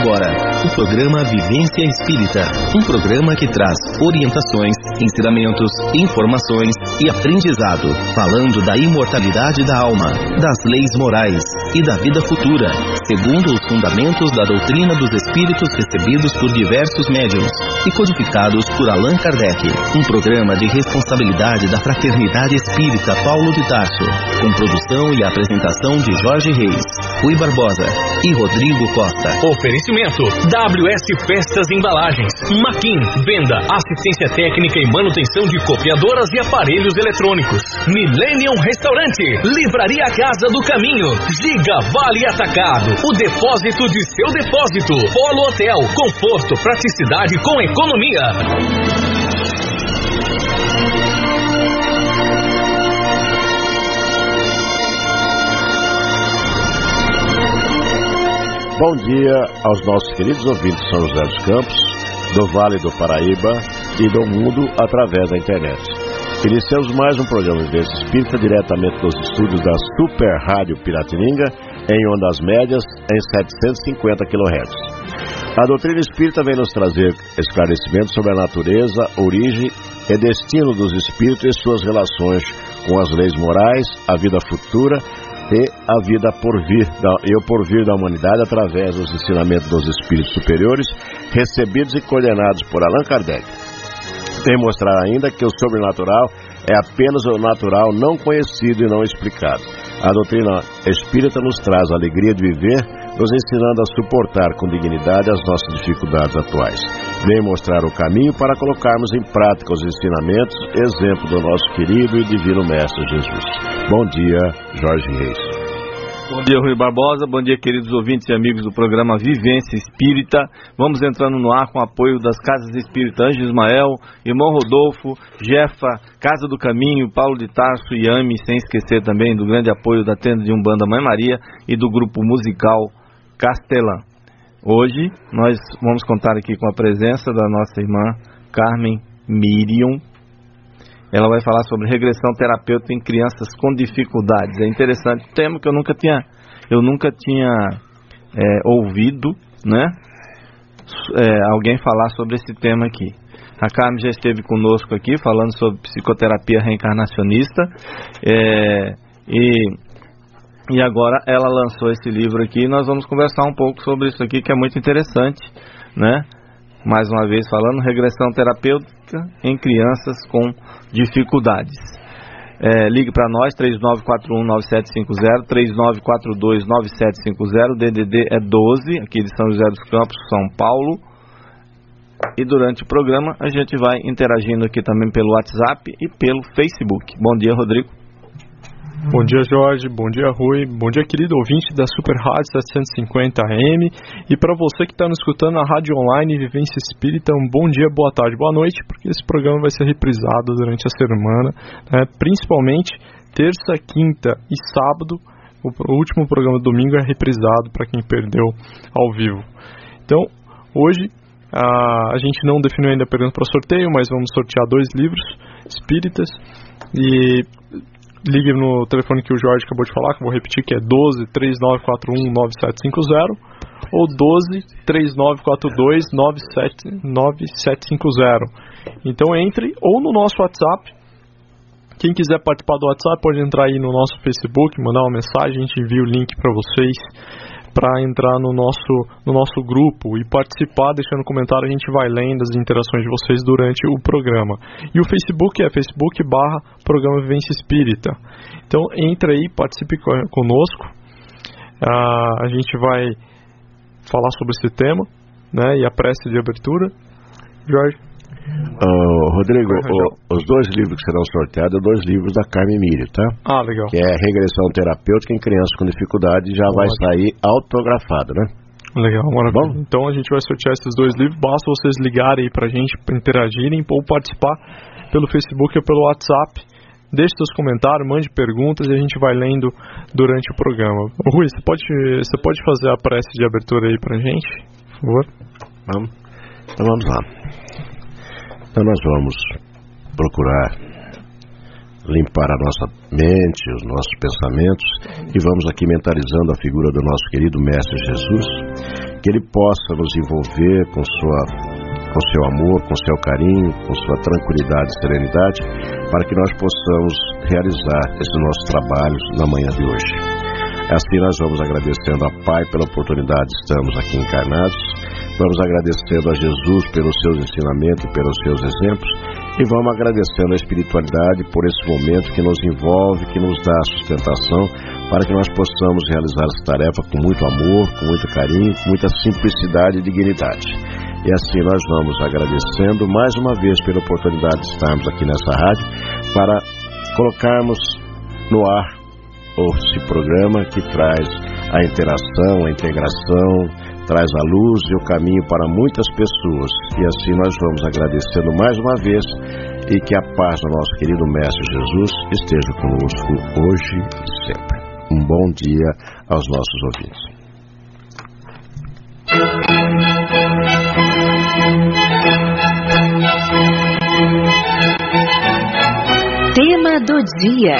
agora o programa Vivência Espírita, um programa que traz orientações, ensinamentos, informações e aprendizado, falando da imortalidade da alma, das leis morais e da vida futura, segundo os fundamentos da doutrina dos espíritos recebidos por diversos médiuns e codificados por Allan Kardec. Um programa de responsabilidade da Fraternidade Espírita Paulo de Tarso, com produção e apresentação de Jorge Reis, Rui Barbosa e Rodrigo Costa. Oferecimento WS Festas e Embalagens, Maquin, venda, assistência técnica e manutenção de copiadoras e aparelhos eletrônicos. Millennium Restaurante, Livraria Casa do Caminho, Giga Vale Atacado, o depósito de seu depósito. Polo Hotel, conforto, praticidade com economia. Bom dia aos nossos queridos ouvintes de São José dos Campos, do Vale do Paraíba e do mundo através da internet. Iniciamos mais um programa de Vivência Espírita diretamente dos estúdios da Super Rádio Piratininga, em ondas médias, em 750 kHz. A doutrina espírita vem nos trazer esclarecimentos sobre a natureza, origem e destino dos espíritos e suas relações com as leis morais, a vida futura e a vida e o porvir da humanidade através dos ensinamentos dos espíritos superiores recebidos e coordenados por Allan Kardec. Vem mostrar ainda que o sobrenatural é apenas o natural não conhecido e não explicado. A doutrina espírita nos traz a alegria de viver, nos ensinando a suportar com dignidade as nossas dificuldades atuais. Vem mostrar o caminho para colocarmos em prática os ensinamentos, exemplo do nosso querido e divino Mestre Jesus. Bom dia, Jorge Reis. Bom dia, Rui Barbosa. Bom dia, queridos ouvintes e amigos do programa Vivência Espírita. Vamos entrando no ar com o apoio das Casas Espírita Anjo Ismael, Irmão Rodolfo, Jefa, Casa do Caminho, Paulo de Tarso e AME, sem esquecer também do grande apoio da Tenda de Umbanda Mãe Maria e do grupo musical Castelã. Hoje nós vamos contar aqui com a presença da nossa irmã Carmen Miriam. Ela vai falar sobre regressão terapêutica em crianças com dificuldades. É interessante, tema que eu nunca tinha ouvido, né? Alguém falar sobre esse tema aqui. A Carmen já esteve conosco aqui falando sobre psicoterapia reencarnacionista e agora ela lançou esse livro aqui e nós vamos conversar um pouco sobre isso aqui, que é muito interessante, né? Mais uma vez falando, regressão terapêutica em crianças com dificuldades. Ligue para nós, 3941-9750, 3942-9750, DDD é 12, aqui de São José dos Campos, São Paulo. E durante o programa a gente vai interagindo aqui também pelo WhatsApp e pelo Facebook. Bom dia, Rodrigo. Bom dia, Jorge. Bom dia, Rui. Bom dia, querido ouvinte da Super Rádio 750 AM. E para você que está nos escutando na rádio online Vivência Espírita, um bom dia, boa tarde, boa noite, porque esse programa vai ser reprisado durante a semana, né? Principalmente terça, quinta e sábado. O último programa do domingo é reprisado para quem perdeu ao vivo. Então, hoje a gente não definiu ainda a pergunta para sorteio, mas vamos sortear 2 livros espíritas. E ligue no telefone que o Jorge acabou de falar, que eu vou repetir, que é 12 3941 9750 ou 12 3942 9750. Então entre ou no nosso WhatsApp. Quem quiser participar do WhatsApp pode entrar aí no nosso Facebook, mandar uma mensagem, a gente envia o link para vocês para entrar no nosso grupo e participar, deixando comentário, a gente vai lendo as interações de vocês durante o programa. E o Facebook é Facebook/Programa Vivência Espírita. Então entre aí, participe conosco. A gente vai falar sobre esse tema, né, e a prece de abertura. Jorge? Rodrigo, os 2 livros que serão sorteados são 2 livros da Carmen Miriam, tá? Legal. Que é Regressão Terapêutica em Crianças com Dificuldade, já vai sair autografado, né? Legal, maravilha. Então a gente vai sortear esses 2 livros, basta vocês ligarem aí pra gente, interagirem ou participar pelo Facebook ou pelo WhatsApp. Deixe seus comentários, mande perguntas e a gente vai lendo durante o programa. Rui, você pode fazer a prece de abertura aí pra gente, por favor? Vamos. Então vamos lá. Então nós vamos procurar limpar a nossa mente, os nossos pensamentos, e vamos aqui mentalizando a figura do nosso querido Mestre Jesus, que Ele possa nos envolver com seu amor, com seu carinho, com sua tranquilidade e serenidade, para que nós possamos realizar esses nossos trabalhos na manhã de hoje. Assim nós vamos agradecendo a Pai pela oportunidade de estarmos aqui encarnados, vamos agradecendo a Jesus pelos seus ensinamentos e pelos seus exemplos, e vamos agradecendo a espiritualidade por esse momento que nos envolve, que nos dá sustentação, para que nós possamos realizar essa tarefa com muito amor, com muito carinho, com muita simplicidade e dignidade. E assim nós vamos agradecendo mais uma vez pela oportunidade de estarmos aqui nessa rádio para colocarmos no ar esse programa que traz a interação, a integração, traz a luz e o caminho para muitas pessoas. E assim nós vamos agradecendo mais uma vez, e que a paz do nosso querido Mestre Jesus esteja conosco hoje e sempre. Um bom dia aos nossos ouvintes. Tema do dia.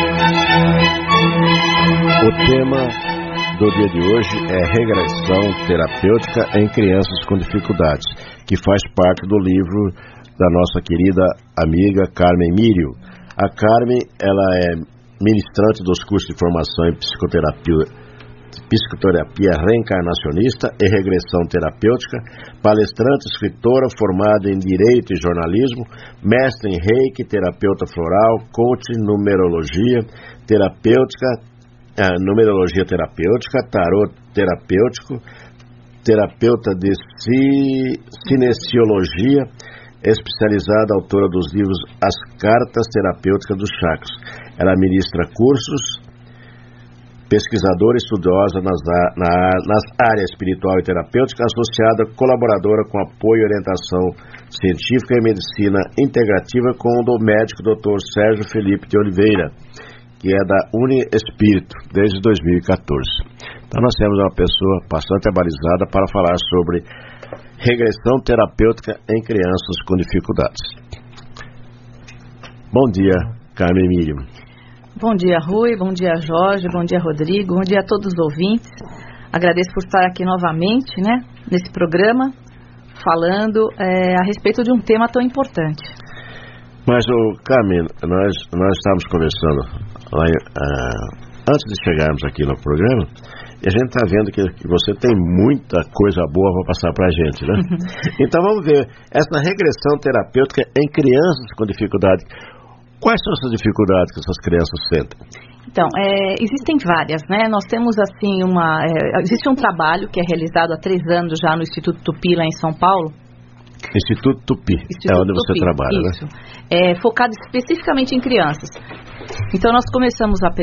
O tema do dia de hoje é regressão terapêutica em crianças com dificuldades, que faz parte do livro da nossa querida amiga Carmen Mírio. A Carmen, ela é ministrante dos cursos de formação em psicoterapia reencarnacionista e regressão terapêutica, palestrante, escritora, formada em Direito e Jornalismo, mestre em Reiki, terapeuta floral, coach, numerologia terapêutica, tarot terapêutico, terapeuta de cinesiologia, especializada, autora dos livros As Cartas Terapêuticas dos Chakras. Ela ministra cursos, pesquisadora e estudiosa nas áreas espiritual e terapêutica, associada, colaboradora com apoio e orientação científica e medicina integrativa com o do médico Dr. Sérgio Felipe de Oliveira, que é da Uni Espírito, desde 2014. Então nós temos uma pessoa bastante abalizada para falar sobre regressão terapêutica em crianças com dificuldades. Bom dia, Carmen Mírio. Bom dia, Rui, bom dia, Jorge, bom dia, Rodrigo, bom dia a todos os ouvintes. Agradeço por estar aqui novamente, nesse programa, falando a respeito de um tema tão importante. Mas, Carmen, nós estávamos conversando lá, antes de chegarmos aqui no programa, e a gente está vendo que você tem muita coisa boa para passar para a gente, né? Então vamos ver, essa regressão terapêutica em crianças com dificuldade. Quais são essas dificuldades que essas crianças sentem? Então, existem várias, Nós temos, assim, existe um trabalho que é realizado há 3 anos já no Instituto Tupi, lá em São Paulo. Instituto Tupi, é onde você trabalha, isso, né? Focado especificamente em crianças. Então, nós começamos a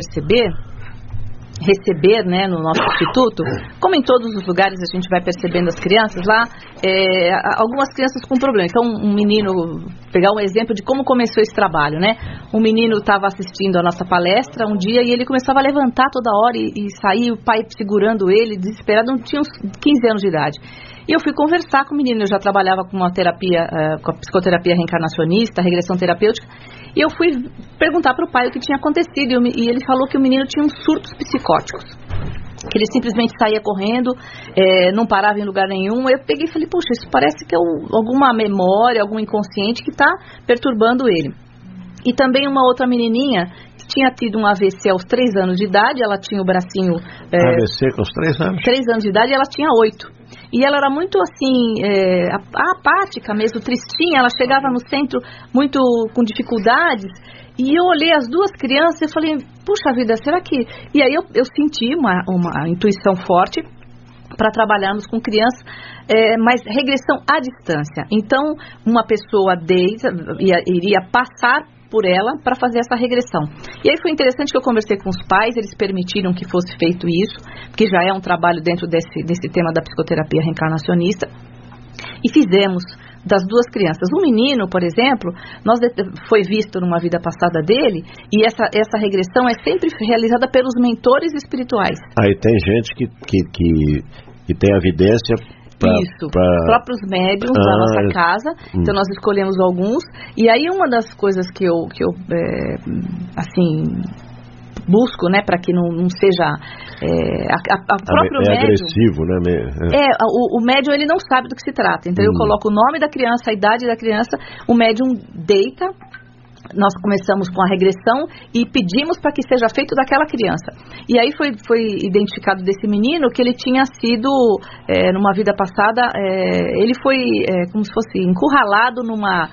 receber, no nosso instituto, como em todos os lugares a gente vai percebendo as crianças lá, algumas crianças com problema. Então, um menino, pegar um exemplo de como começou esse trabalho, Um menino estava assistindo a nossa palestra um dia e ele começava a levantar toda hora e sair, o pai segurando ele, desesperado, tinha uns 15 anos de idade. E eu fui conversar com o menino, eu já trabalhava com uma terapia, com a psicoterapia reencarnacionista, regressão terapêutica, e eu fui perguntar para o pai o que tinha acontecido, e ele falou que o menino tinha uns surtos psicóticos, que ele simplesmente saía correndo, não parava em lugar nenhum. Eu peguei e falei, poxa, isso parece que é alguma memória, algum inconsciente que está perturbando ele. E também uma outra menininha que tinha tido um AVC aos 3 anos de idade, ela tinha o bracinho... AVC com os 3 anos? 3 anos de idade, e ela tinha 8. E ela era muito assim, apática mesmo, tristinha. Ela chegava no centro muito com dificuldades. E eu olhei as 2 crianças e falei, puxa vida, será que... E aí eu senti uma intuição forte para trabalharmos com crianças, mas regressão à distância. Então, uma pessoa iria passar por ela para fazer essa regressão. E aí foi interessante que eu conversei com os pais, eles permitiram que fosse feito isso, porque já é um trabalho dentro desse tema da psicoterapia reencarnacionista, e fizemos das 2 crianças. Um menino, por exemplo, foi visto numa vida passada dele, e essa regressão é sempre realizada pelos mentores espirituais. Aí tem gente que tem evidência... Os próprios médiums da nossa casa. Então nós escolhemos alguns. E aí uma das coisas que eu assim, brusco, né, para que não seja a próprio médium, agressivo, né? O médium ele não sabe do que se trata. Então eu coloco o nome da criança, a idade da criança, o médium deita. Nós começamos com a regressão e pedimos para que seja feito daquela criança. E aí foi identificado desse menino que ele tinha sido, numa vida passada, ele foi como se fosse encurralado numa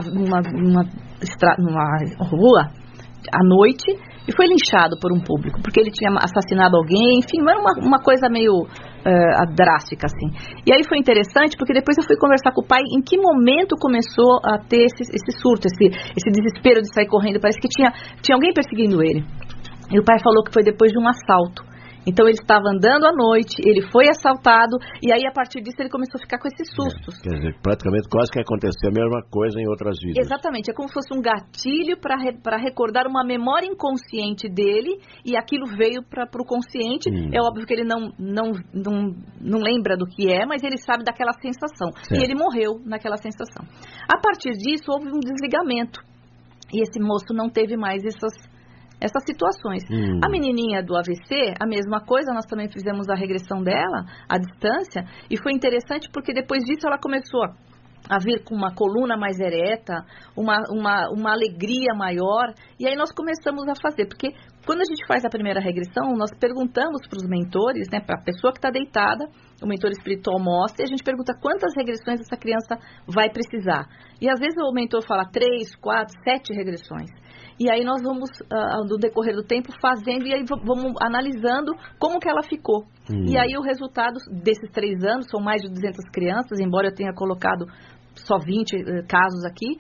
rua à noite e foi linchado por um público, porque ele tinha assassinado alguém, enfim, era uma coisa meio drástica, assim. E aí foi interessante, porque depois eu fui conversar com o pai, em que momento começou a ter esse surto, esse desespero de sair correndo, parece que tinha alguém perseguindo ele. E o pai falou que foi depois de um assalto. Então ele estava andando à noite, ele foi assaltado, e aí a partir disso ele começou a ficar com esses sustos. Quer dizer, praticamente quase que aconteceu a mesma coisa em outras vidas. Exatamente, é como se fosse um gatilho para recordar uma memória inconsciente dele, e aquilo veio para o consciente. É óbvio que ele não lembra do que é, mas ele sabe daquela sensação. Certo. E ele morreu naquela sensação. A partir disso houve um desligamento, e esse moço não teve mais essas situações. A menininha do AVC, a mesma coisa, nós também fizemos a regressão dela, à distância, e foi interessante porque depois disso ela começou a vir com uma coluna mais ereta, uma alegria maior, e aí nós começamos a fazer, porque quando a gente faz a primeira regressão, nós perguntamos para os mentores, né, para a pessoa que está deitada, o mentor espiritual mostra, e a gente pergunta quantas regressões essa criança vai precisar. E às vezes o mentor fala 3, 4, 7 regressões. E aí nós vamos, no decorrer do tempo, fazendo e aí vamos analisando como que ela ficou. E aí o resultado desses 3 anos, são mais de 200 crianças, embora eu tenha colocado só 20 casos aqui,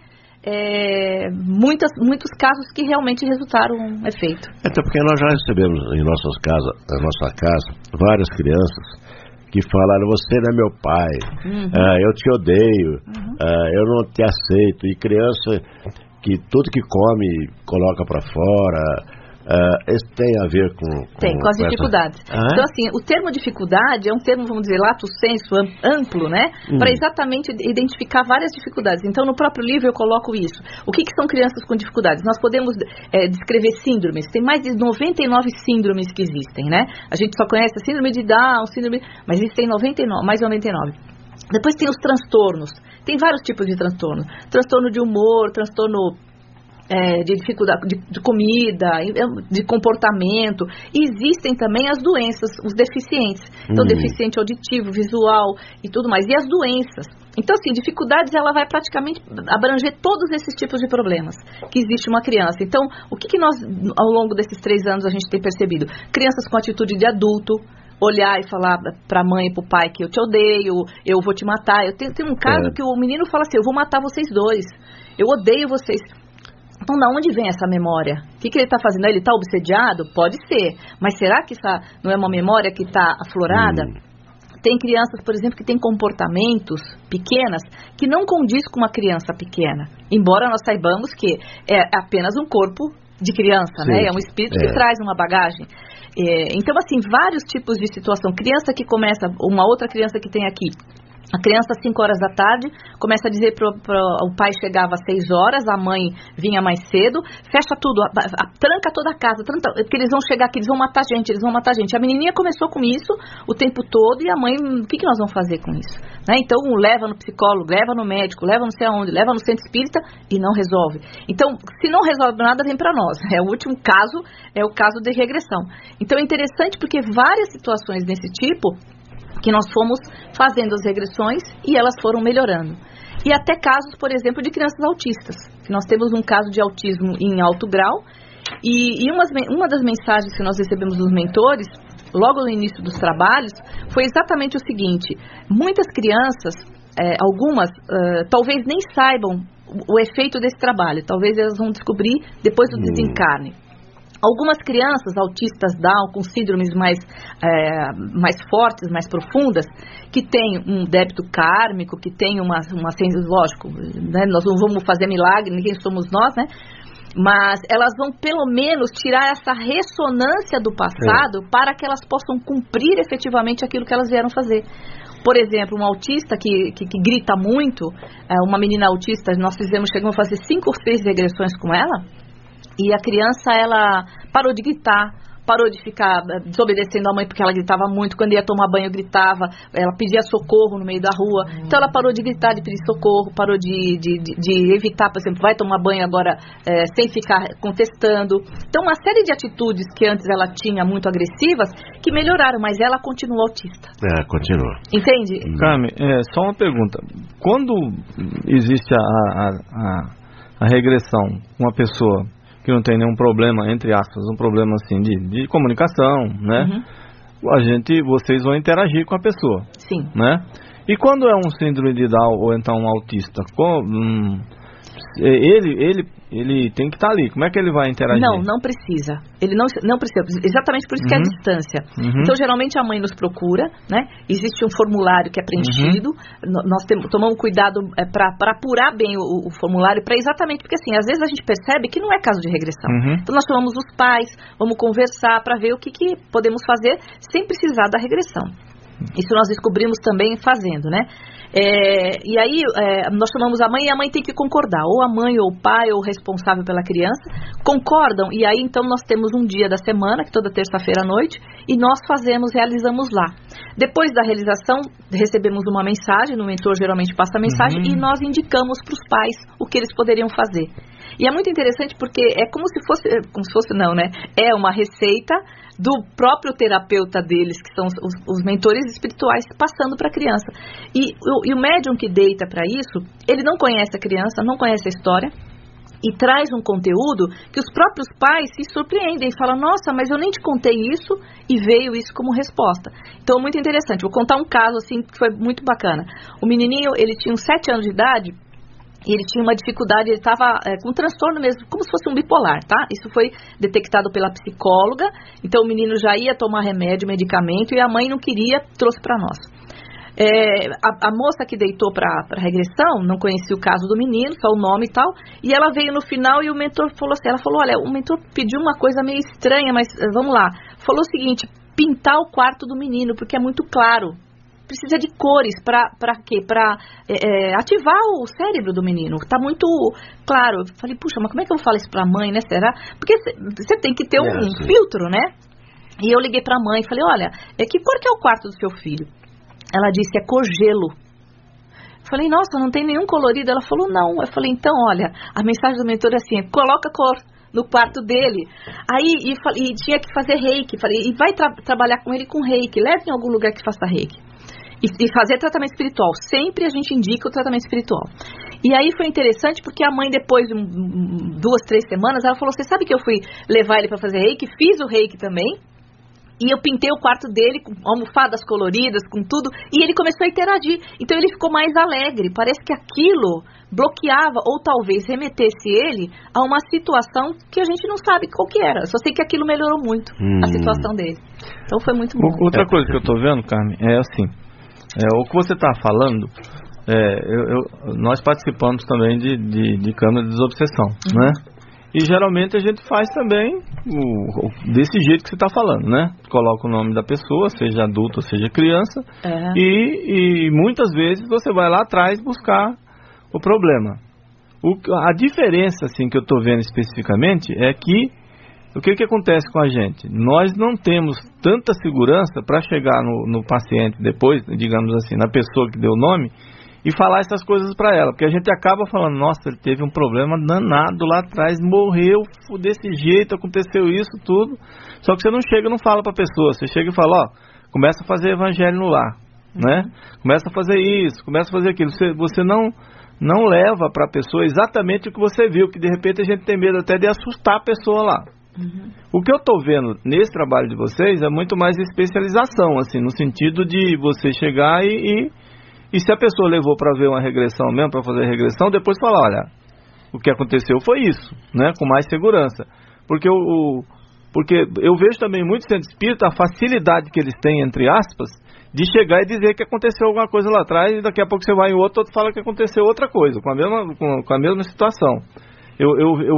muitos casos que realmente resultaram um efeito. Até porque nós já recebemos em na nossa casa várias crianças que falaram, você não é meu pai, eu te odeio, eu não te aceito. E criança que tudo que come coloca para fora, isso tem a ver com as dificuldades. Então, assim, o termo dificuldade é um termo, vamos dizer, lato sensu, amplo, né? Para exatamente identificar várias dificuldades. Então, no próprio livro eu coloco isso. O que são crianças com dificuldades? Nós podemos descrever síndromes. Tem mais de 99 síndromes que existem, né? A gente só conhece a síndrome de Down, mas existem mais de 99. Depois tem os transtornos. Tem vários tipos de transtorno. Transtorno de humor, transtorno de dificuldade de comida, de comportamento. E existem também as doenças, os deficientes. Então, deficiente auditivo, visual e tudo mais. E as doenças. Então, assim, dificuldades, ela vai praticamente abranger todos esses tipos de problemas que existe uma criança. Então, o que nós, ao longo desses 3 anos, a gente tem percebido? Crianças com atitude de adulto, olhar e falar para a mãe e para o pai que eu te odeio, eu vou te matar. Eu tenho um caso que o menino fala assim, eu vou matar vocês dois, eu odeio vocês. Então, da onde vem essa memória? O que ele está fazendo? Ele está obsediado? Pode ser. Mas será que essa não é uma memória que está aflorada? Tem crianças, por exemplo, que têm comportamentos pequenas que não condiz com uma criança pequena. Embora nós saibamos que é apenas um corpo de criança, né? É um espírito que traz uma bagagem. Então, assim, vários tipos de situação. Criança que começa, uma outra criança que tem aqui, a criança às 5 horas da tarde, começa a dizer o pai chegava às 6 horas, a mãe vinha mais cedo, fecha tudo, tranca toda a casa, porque eles vão chegar aqui, eles vão matar a gente. A menininha começou com isso o tempo todo e a mãe, o que nós vamos fazer com isso? Né? Então, leva no psicólogo, leva no médico, leva não sei aonde, leva no centro espírita e não resolve. Então, se não resolve nada, vem para nós. O último caso é o caso de regressão. Então, é interessante porque várias situações desse tipo que nós fomos fazendo as regressões e elas foram melhorando. E até casos, por exemplo, de crianças autistas. Nós temos um caso de autismo em alto grau e uma das mensagens que nós recebemos dos mentores, logo no início dos trabalhos, foi exatamente o seguinte: muitas crianças, algumas, talvez nem saibam o efeito desse trabalho, talvez elas vão descobrir depois do desencarne. Algumas crianças autistas Down, com síndromes mais fortes, mais profundas, que têm um débito kármico, que têm lógico, né, nós não vamos fazer milagre, ninguém somos nós, né? Mas elas vão pelo menos tirar essa ressonância do passado para que elas possam cumprir efetivamente aquilo que elas vieram fazer. Por exemplo, um autista que grita muito, uma menina autista, nós chegamos a fazer 5 ou 6 regressões com ela. E a criança, ela parou de gritar, parou de ficar desobedecendo a mãe porque ela gritava muito, quando ia tomar banho gritava, ela pedia socorro no meio da rua, então ela parou de gritar, de pedir socorro, parou de evitar, por exemplo, vai tomar banho agora sem ficar contestando. Então uma série de atitudes que antes ela tinha muito agressivas, que melhoraram, mas ela continua autista. Continua. Entende? Carmen, só uma pergunta, quando existe a regressão, uma pessoa que não tem nenhum problema, entre aspas, um problema assim de comunicação, né? Vocês vão interagir com a pessoa. Sim. Né? E quando é um síndrome de Down ou então um autista, ele tem que estar ali. Como é que ele vai interagir? Não precisa. Ele não precisa. Exatamente por isso que é a distância. Então, geralmente a mãe nos procura, né? Existe um formulário que é preenchido. Nós tomamos cuidado para apurar bem o formulário, para exatamente, porque assim, às vezes a gente percebe que não é caso de regressão. Então, nós chamamos os pais, vamos conversar para ver o que podemos fazer sem precisar da regressão. Isso nós descobrimos também fazendo, né? E aí nós chamamos a mãe e a mãe tem que concordar, ou a mãe ou o pai ou o responsável pela criança concordam, e aí então nós temos um dia da semana, que toda terça-feira à noite, e nós realizamos lá. Depois da realização, recebemos uma mensagem, o mentor geralmente passa a mensagem, e nós indicamos para os pais o que eles poderiam fazer. E é muito interessante porque é como se fosse não, né? É uma receita do próprio terapeuta deles, que são os mentores espirituais, passando para a criança. E o médium que deita para isso, ele não conhece a criança, não conhece a história, e traz um conteúdo que os próprios pais se surpreendem e falam, nossa, mas eu nem te contei isso, e veio isso como resposta. Então, muito interessante. Vou contar um caso assim que foi muito bacana. O menininho, ele tinha uns 7 anos de idade, e ele tinha uma dificuldade, ele estava com um transtorno mesmo, como se fosse um bipolar, tá? Isso foi detectado pela psicóloga, então o menino já ia tomar remédio, medicamento, e a mãe não queria, trouxe para nós. A moça que deitou para regressão, não conhecia o caso do menino, só o nome e tal, e ela veio no final e o mentor falou assim, ela falou, olha, o mentor pediu uma coisa meio estranha, mas vamos lá. Falou o seguinte, pintar o quarto do menino, porque é muito claro. Precisa de cores, para quê? Para ativar o cérebro do menino. Está muito claro. Eu falei, puxa, mas como é que eu falo isso para a mãe, né? Será? Porque você tem que ter um filtro, né? E eu liguei para a mãe e falei, olha, que cor que é o quarto do seu filho? Ela disse, é cor gelo. Eu falei, nossa, não tem nenhum colorido. Ela falou, não. Eu falei, então, olha, a mensagem do mentor é assim, coloca cor no quarto dele. Aí, e tinha que fazer reiki. Falei, e vai trabalhar com ele com reiki. Leve em algum lugar que faça reiki. E fazer tratamento espiritual. Sempre a gente indica o tratamento espiritual. E aí foi interessante porque a mãe, depois de 2, 3 semanas, ela falou, você sabe que eu fui levar ele para fazer reiki? Fiz o reiki também. E eu pintei o quarto dele com almofadas coloridas, com tudo. E ele começou a interagir. Então ele ficou mais alegre. Parece que aquilo bloqueava ou talvez remetesse ele a uma situação que a gente não sabe qual que era. Só sei que aquilo melhorou muito a situação dele. Então foi muito bom. Outra coisa que eu tô vendo, Carmen, é assim... o que você está falando, nós participamos também de câmara de desobsessão, né? E geralmente a gente faz também desse jeito que você está falando, né? Coloca o nome da pessoa, seja adulto ou seja criança, e muitas vezes você vai lá atrás buscar o problema. A diferença assim, que eu estou vendo especificamente é que o que acontece com a gente? Nós não temos tanta segurança para chegar no paciente depois, digamos assim, na pessoa que deu o nome, e falar essas coisas para ela. Porque a gente acaba falando, nossa, ele teve um problema danado lá atrás, morreu desse jeito, aconteceu isso, tudo. Só que você não chega e não fala para a pessoa. Você chega e fala, começa a fazer evangelho no lar, né? Começa a fazer isso, começa a fazer aquilo. Você não leva para a pessoa exatamente o que você viu, que de repente a gente tem medo até de assustar a pessoa lá. O que eu estou vendo nesse trabalho de vocês é muito mais especialização, assim, no sentido de você chegar e se a pessoa levou para ver uma regressão mesmo, para fazer regressão, depois falar, olha, o que aconteceu foi isso, né, com mais segurança. Porque eu vejo também muito centro espírita a facilidade que eles têm, entre aspas, de chegar e dizer que aconteceu alguma coisa lá atrás e daqui a pouco você vai em outro fala que aconteceu outra coisa, com a mesma situação. Eu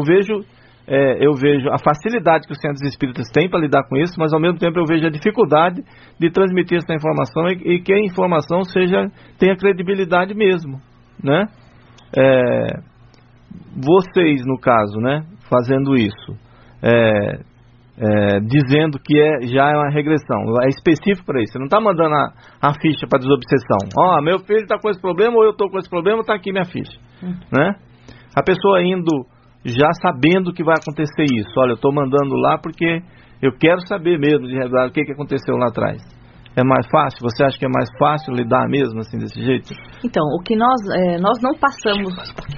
vejo a facilidade que os centros espíritas têm para lidar com isso, mas ao mesmo tempo eu vejo a dificuldade de transmitir essa informação e que a informação tenha credibilidade mesmo, né? Vocês, no caso, né, fazendo isso, dizendo que já é uma regressão, é específico para isso. Você não está mandando a ficha para desobsessão. Meu filho está com esse problema, ou eu estou com esse problema, está aqui minha ficha. Né? A pessoa indo já sabendo que vai acontecer isso. Olha, eu estou mandando lá porque eu quero saber mesmo de verdade o que aconteceu lá atrás. É mais fácil? Você acha que é mais fácil lidar mesmo assim desse jeito? Então, o que nós não passamos,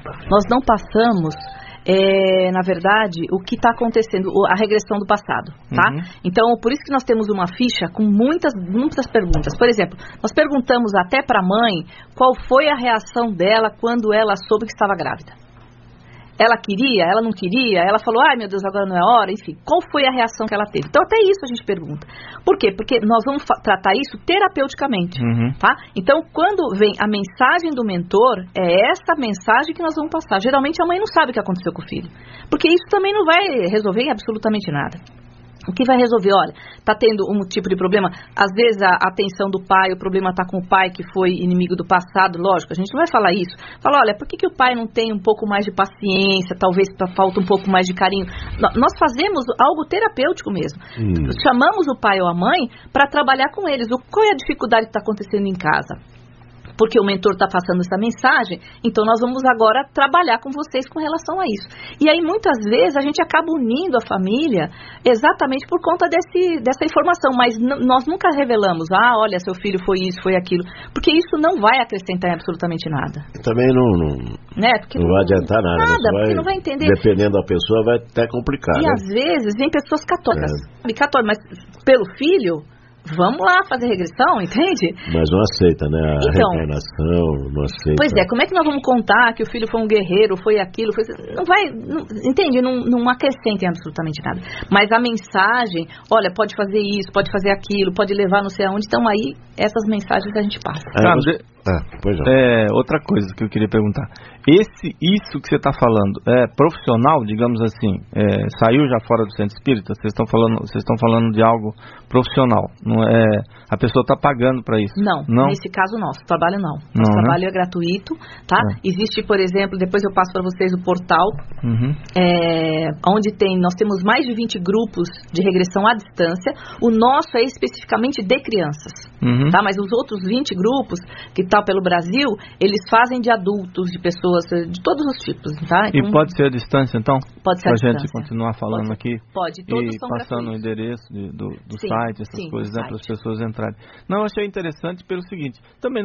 na verdade, o que está acontecendo, a regressão do passado, tá? Então, por isso que nós temos uma ficha com muitas perguntas. Por exemplo, nós perguntamos até para a mãe qual foi a reação dela quando ela soube que estava grávida. Ela queria, ela não queria, ela falou, ai meu Deus, agora não é hora, enfim, qual foi a reação que ela teve? Então até isso a gente pergunta. Por quê? Porque nós vamos tratar isso terapeuticamente, tá? Então quando vem a mensagem do mentor, é essa mensagem que nós vamos passar. Geralmente a mãe não sabe o que aconteceu com o filho, porque isso também não vai resolver em absolutamente nada. O que vai resolver? Olha, está tendo um tipo de problema, às vezes a atenção do pai, o problema está com o pai que foi inimigo do passado, lógico, a gente não vai falar isso. Fala, olha, por que o pai não tem um pouco mais de paciência, talvez falta um pouco mais de carinho? Nós fazemos algo terapêutico mesmo. Chamamos o pai ou a mãe para trabalhar com eles. Qual é a dificuldade que está acontecendo em casa? Porque o mentor está passando essa mensagem, então nós vamos agora trabalhar com vocês com relação a isso. E aí, muitas vezes, a gente acaba unindo a família exatamente por conta dessa informação, mas nós nunca revelamos, olha, seu filho foi isso, foi aquilo, porque isso não vai acrescentar em absolutamente nada. Também não vai adiantar nada. Porque não vai entender. Dependendo da pessoa, vai até complicar. E às vezes, vem pessoas católicas, mas pelo filho... Vamos lá fazer regressão, entende? Mas não aceita, né? A reencarnação, não aceita. Pois é, como é que nós vamos contar que o filho foi um guerreiro, foi aquilo, não vai, entende? Não acrescenta em absolutamente nada. Mas a mensagem, olha, pode fazer isso, pode fazer aquilo, pode levar não sei aonde, então aí essas mensagens a gente passa. Pois é. Outra coisa que eu queria perguntar. Isso que você está falando é profissional, digamos assim, saiu já fora do centro espírita? Vocês estão falando de algo profissional, não é? A pessoa está pagando para isso? Não, nesse caso nosso trabalho não. Nosso trabalho é gratuito, tá? Existe, por exemplo, depois eu passo para vocês o portal, onde nós temos mais de 20 grupos de regressão à distância. O nosso é especificamente de crianças, tá? Mas os outros 20 grupos que estão pelo Brasil, eles fazem de adultos, de pessoas de todos os tipos, tá? Então, e pode ser a distância, então? Pode ser a distância. Pra gente continuar falando aqui? Pode, todos são passando gratuitos. O endereço do site, essas coisas, para as pessoas entrarem. Não, eu achei interessante pelo seguinte, também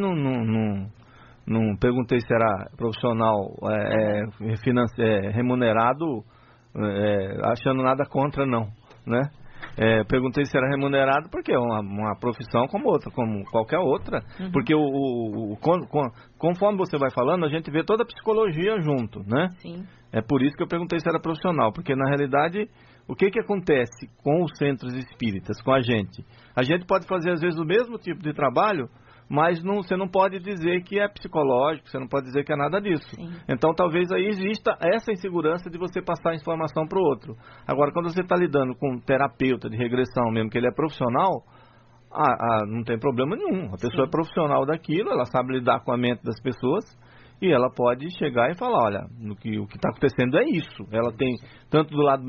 não perguntei se era profissional remunerado, achando nada contra, não, né? Perguntei se era remunerado porque é uma profissão como qualquer outra, porque conforme você vai falando, a gente vê toda a psicologia junto, né? Sim. É por isso que eu perguntei se era profissional, porque na realidade o que acontece com os centros espíritas, com a gente? A gente pode fazer às vezes o mesmo tipo de trabalho, mas você não pode dizer que é psicológico, você não pode dizer que é nada disso. Sim. Então talvez aí exista essa insegurança de você passar a informação para o outro. Agora, quando você está lidando com um terapeuta de regressão mesmo, que ele é profissional, não tem problema nenhum. A pessoa é profissional daquilo, ela sabe lidar com a mente das pessoas e ela pode chegar e falar, olha, o que está acontecendo é isso. Ela tem tanto do lado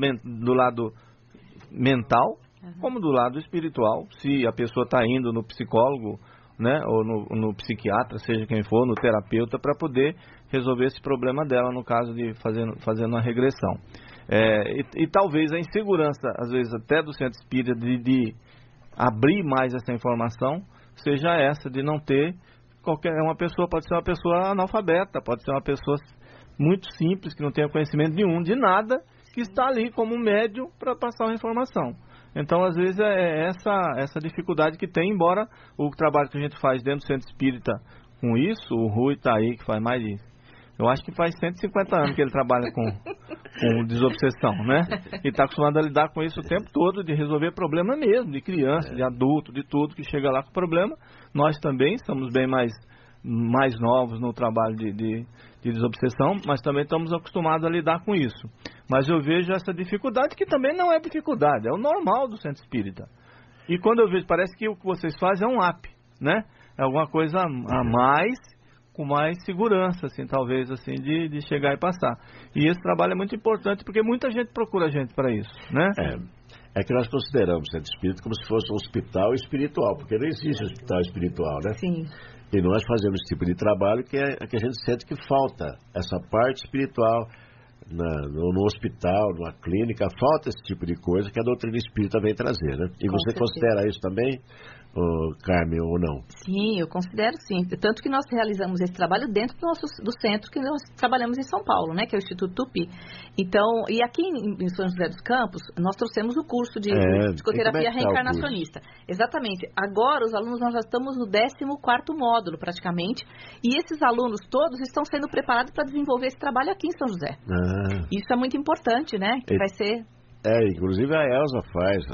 mental como do lado espiritual. Se a pessoa está indo no psicólogo, né, ou no psiquiatra, seja quem for, no terapeuta, para poder resolver esse problema dela, no caso de fazendo uma regressão. E talvez a insegurança, às vezes até do centro espírita, de abrir mais essa informação, seja essa, de não ter uma pessoa, pode ser uma pessoa analfabeta, pode ser uma pessoa muito simples, que não tenha conhecimento nenhum de nada, que está ali como médium para passar uma informação. Então, às vezes, é essa dificuldade que tem, embora o trabalho que a gente faz dentro do centro espírita com isso, o Rui está aí, que faz mais de... Eu acho que faz 150 anos que ele trabalha com desobsessão, né? E está acostumado a lidar com isso o tempo todo, de resolver problema mesmo, de criança, de adulto, de tudo que chega lá com problema. Nós também somos bem mais novos no trabalho de desobsessão, mas também estamos acostumados a lidar com isso. Mas eu vejo essa dificuldade, que também não é dificuldade, é o normal do centro espírita. E quando eu vejo, parece que o que vocês fazem é um up, né? É alguma coisa a mais, com mais segurança, assim, talvez, assim, de chegar e passar. E esse trabalho é muito importante porque muita gente procura a gente para isso, né? É que nós consideramos o centro espírita como se fosse um hospital espiritual, porque não existe hospital espiritual, né? Sim. E nós fazemos esse tipo de trabalho que a gente sente que falta essa parte espiritual no hospital, numa clínica, falta esse tipo de coisa que a doutrina espírita vem trazer, né? E você considera isso também, Carmen, ou não? Sim, eu considero sim. Tanto que nós realizamos esse trabalho dentro do centro que nós trabalhamos em São Paulo, né? Que é o Instituto Tupi. Então, e aqui em São José dos Campos, nós trouxemos o curso de psicoterapia reencarnacionista. Exatamente. Agora, os alunos, nós já estamos no 14º módulo, praticamente. E esses alunos todos estão sendo preparados para desenvolver esse trabalho aqui em São José. Isso é muito importante, né? Que vai ser... inclusive a Elza faz.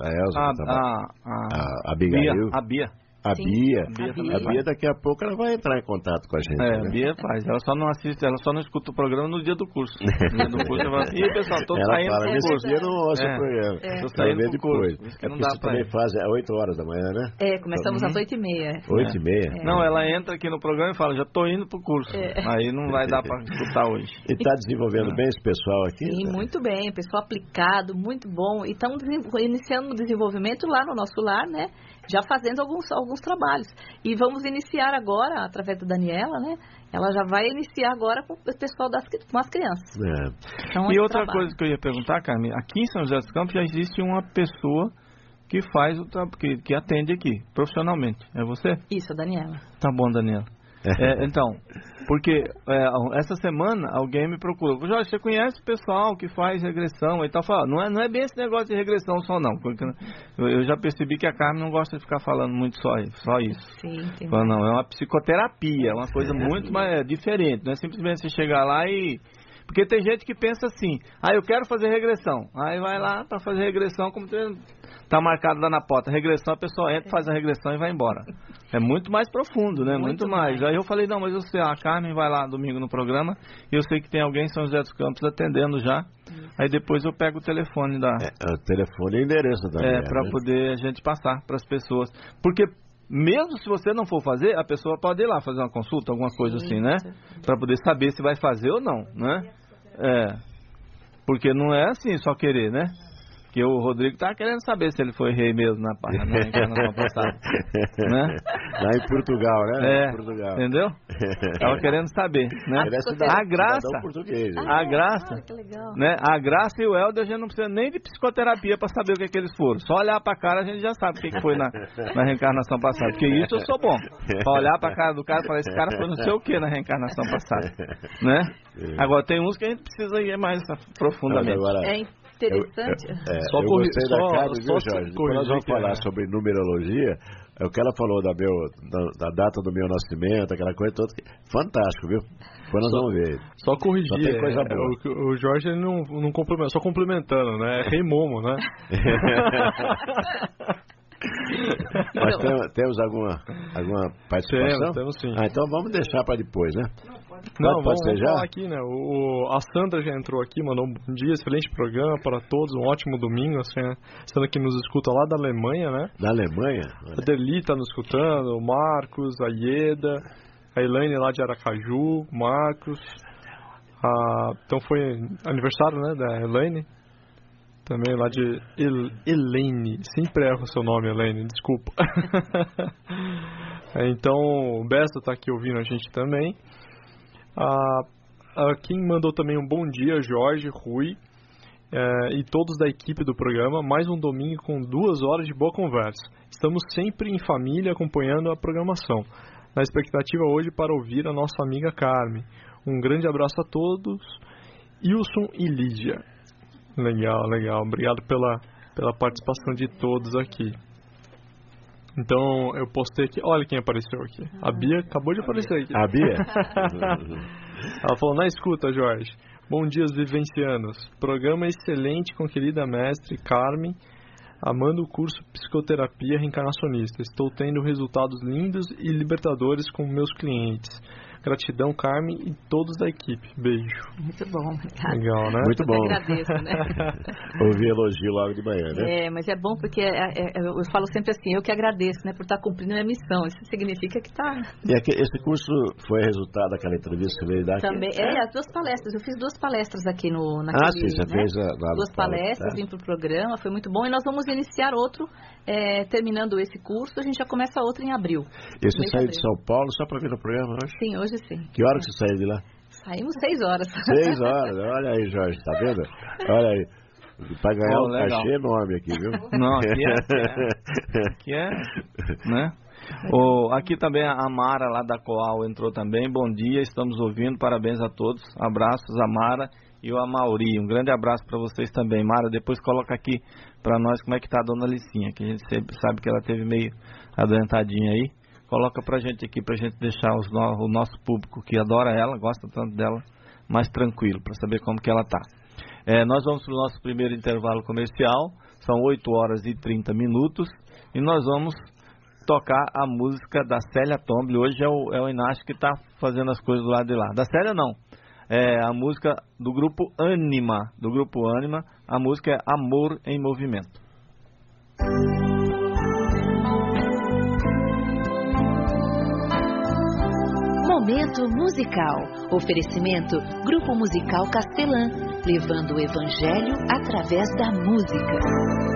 A Abigail. A Bia daqui a pouco ela vai entrar em contato com a gente. A Bia faz, ela só não assiste, ela só não escuta o programa no dia do curso. No dia do curso ela fala assim, pessoal, tô saindo do curso. Nesse dia não ouço o programa. Tô saindo depois. É porque você também faz, 8 horas da manhã, né? Começamos às 8h30. 8h30? Não, ela entra aqui no programa e fala, já tô indo pro curso. Aí não vai dar pra escutar hoje. E tá desenvolvendo bem esse pessoal aqui? Sim, muito bem, pessoal aplicado, muito bom. E estamos iniciando o desenvolvimento lá no nosso lar, né? Já fazendo alguns trabalhos. E vamos iniciar agora, através da Daniela, né? Ela já vai iniciar agora com o pessoal com as crianças. Então, e outra coisa que eu ia perguntar, Carmen, aqui em São José dos Campos já existe uma pessoa que faz que atende aqui, profissionalmente. É você? Isso, a Daniela. Tá bom, Daniela. Então, porque essa semana alguém me procurou. Jorge, você conhece o pessoal que faz regressão e tal? Fala, não é bem esse negócio de regressão só não. Porque eu já percebi que a Carmen não gosta de ficar falando muito só isso. Sim, Fala, não, é uma psicoterapia, é uma coisa muito mais diferente. Não é simplesmente você chegar lá e... Porque tem gente que pensa assim, eu quero fazer regressão. Aí vai lá para fazer regressão, como tá marcado lá na porta. Regressão, a pessoa entra, faz a regressão e vai embora. É muito mais profundo, né? Muito mais. Aí eu falei, não, mas eu sei, a Carmen vai lá domingo no programa e eu sei que tem alguém em São José dos Campos atendendo já. Aí depois eu pego o telefone da... o telefone e o endereço da mulher, para poder a gente passar para as pessoas. Porque... Mesmo se você não for fazer, a pessoa pode ir lá fazer uma consulta, alguma coisa assim, né? Para poder saber se vai fazer ou não, né? Porque não é assim só querer, né? Porque o Rodrigo tá querendo saber se ele foi rei mesmo na encarnação passada, né? Lá em Portugal, né? Portugal. Entendeu? Tava querendo saber, né? A graça, né? A Graça e o Helder, a gente não precisa nem de psicoterapia para saber o que é que eles foram. Só olhar para a cara a gente já sabe o que foi na reencarnação passada. Porque isso eu sou bom. Para olhar para a cara do cara e falar, esse cara foi não sei o que na reencarnação passada, né? Agora tem uns que a gente precisa ir mais profundamente. Interessante. Eu gostei da Carmen, viu, Jorge? Quando nós vamos falar sobre numerologia, é o que ela falou da data do meu nascimento, aquela coisa toda. Fantástico, viu? Depois nós vamos ver. Só corrigir. Só tem coisa boa. O Jorge ele não complementa, só complementando, né? É Rei Momo, né? Mas temos alguma participação? Temos sim. Então vamos deixar para depois, né? Vamos falar aqui, né? A Sandra já entrou aqui, mandou um bom dia, excelente programa para todos, um ótimo domingo. Assim, né? Sandra que nos escuta lá da Alemanha, né? Da Alemanha? A Deli tá nos escutando, o Marcos, a Ieda, a Elaine lá de Aracaju, Marcos. Então foi aniversário, né, da Elaine. Também lá de Elaine. Sempre erro o seu nome, Elaine, desculpa. Então, o Besta está aqui ouvindo a gente também. Quem mandou também um bom dia, Jorge, Rui e todos da equipe do programa. Mais um domingo com 2 horas de boa conversa. Estamos sempre em família acompanhando a programação. Na expectativa hoje para ouvir a nossa amiga Carmen. Um grande abraço a todos. Wilson e Lídia. Legal. Obrigado pela participação de todos aqui. Então, eu postei aqui. Olha quem apareceu aqui. A Bia acabou de aparecer aqui. A Bia? Ela falou, na escuta, Jorge. Bom dia, vivencianos. Programa excelente com a querida mestre Carmen. Amando o curso Psicoterapia Reencarnacionista. Estou tendo resultados lindos e libertadores com meus clientes. Gratidão, Carmen, e todos da equipe. Beijo. Muito bom. Legal, né? Muito bom. Eu agradeço, né? Ouvi elogio logo de manhã, né? Mas é bom porque eu falo sempre assim, eu que agradeço, né, por estar cumprindo a minha missão. Isso significa que está... E esse curso foi resultado daquela entrevista que veio dar aqui? Também, as 2 palestras. Eu fiz 2 palestras aqui sim, você fez lá no 2 palestras, vim para o programa, foi muito bom. E nós vamos iniciar outro, terminando esse curso, a gente já começa outro em abril. E você saiu de São Paulo só para vir no programa hoje? Sim, hoje sim. Que hora que você saiu de lá? Saímos 6 horas. 6 horas, olha aí, Jorge, tá vendo? Olha aí. Para ganhar um cachê enorme aqui, viu? Não, aqui é, né? Aqui também a Mara lá da Coal entrou também. Bom dia, estamos ouvindo, parabéns a todos. Abraços a Mara e o Amauri. Um grande abraço para vocês também. Mara, depois coloca aqui para nós como é que tá a dona Licinha, que a gente sempre sabe que ela teve meio adoentadinha aí. Coloca pra gente aqui, pra gente deixar o nosso público que adora ela, gosta tanto dela, mais tranquilo, para saber como que ela tá. Nós vamos para o nosso primeiro intervalo comercial, são 8 horas e 30 minutos, e nós vamos tocar a música da Célia Tomble. Hoje é o Inácio que está fazendo as coisas do lado de lá. Da Célia não, a música do grupo Ânima, a música é Amor em Movimento. Momento musical. Oferecimento Grupo Musical Castelã, levando o Evangelho através da música.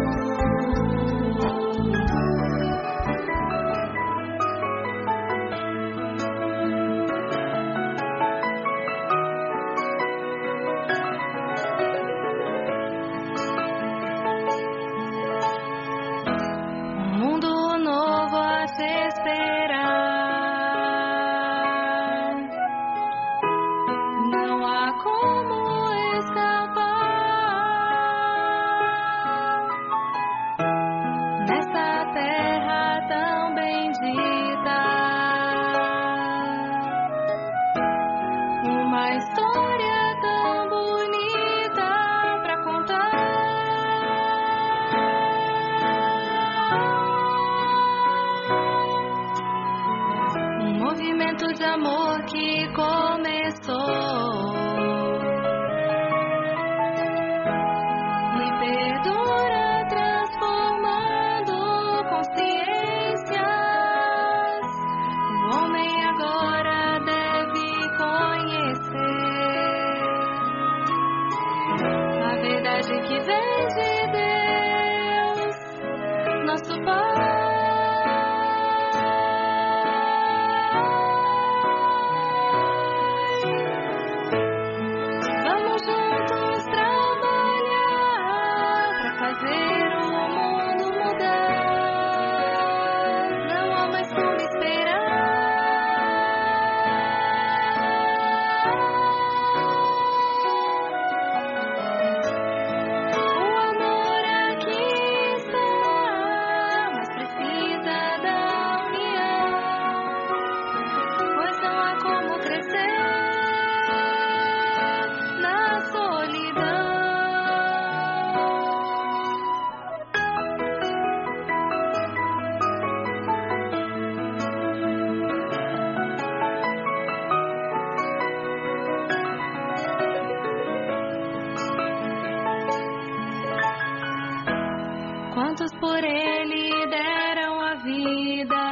Quantos por ele deram a vida,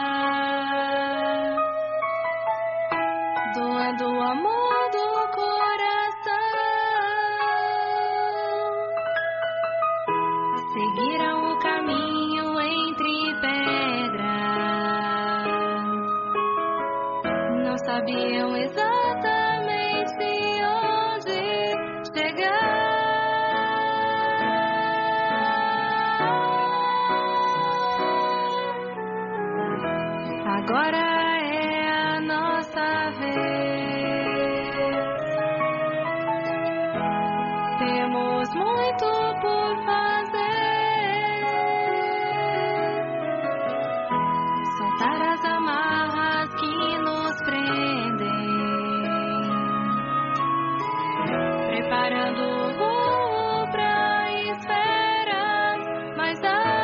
doando o amor do coração, seguiram o caminho entre pedras, não sabiam exatamente onde chegar. Agora é a nossa vez. Temos muito por fazer. Soltar as amarras que nos prendem. Preparando o voo pra esferas mais altas.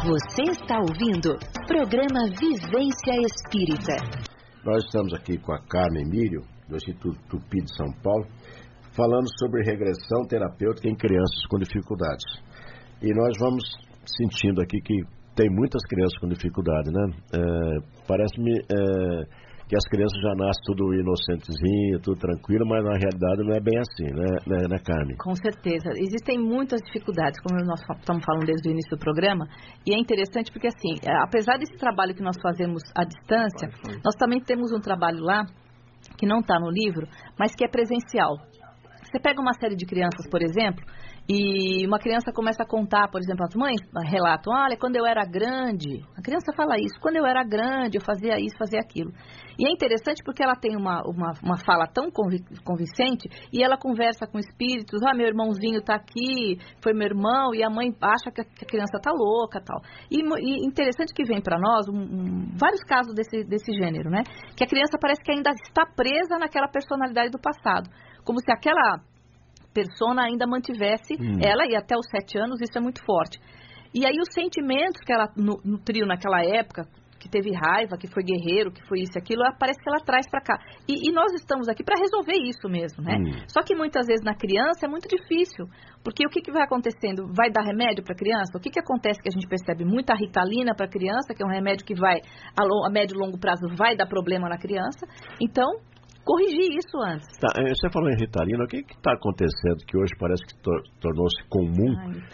Você está ouvindo programa Vivência Espírita. Nós estamos aqui com a Carmen Emílio, do Instituto Tupi de São Paulo, falando sobre regressão terapêutica em crianças com dificuldades. E nós vamos sentindo aqui que tem muitas crianças com dificuldade, né? Parece-me que as crianças já nascem tudo inocentezinho, tudo tranquilo, mas na realidade não é bem assim, né, Carmen? Com certeza. Existem muitas dificuldades, como nós estamos falando desde o início do programa, e é interessante porque, assim, apesar desse trabalho que nós fazemos à distância, nós também temos um trabalho lá, que não está no livro, mas que é presencial. Você pega uma série de crianças, por exemplo, e uma criança começa a contar, por exemplo, as mães relatam, olha, quando eu era grande, a criança fala isso, quando eu era grande eu fazia isso, fazia aquilo. E é interessante porque ela tem uma fala tão convincente e ela conversa com espíritos, meu irmãozinho está aqui, foi meu irmão, e a mãe acha que a criança está louca, tal. E interessante que vem para nós vários casos desse gênero, né? Que a criança parece que ainda está presa naquela personalidade do passado, como se aquela persona ainda mantivesse ela, e até os 7 anos isso é muito forte. E aí os sentimentos que ela nutriu naquela época, que teve raiva, que foi guerreiro, que foi isso e aquilo, parece que ela traz para cá. E nós estamos aqui para resolver isso mesmo, né? Só que muitas vezes na criança é muito difícil, porque o que vai acontecendo? Vai dar remédio para a criança? O que acontece que a gente percebe? Muita Ritalina para a criança, que é um remédio que vai, a médio e longo prazo, vai dar problema na criança. Então, corrigir isso antes. Tá, você falou em Ritalina, o que está acontecendo que hoje parece que tornou-se comum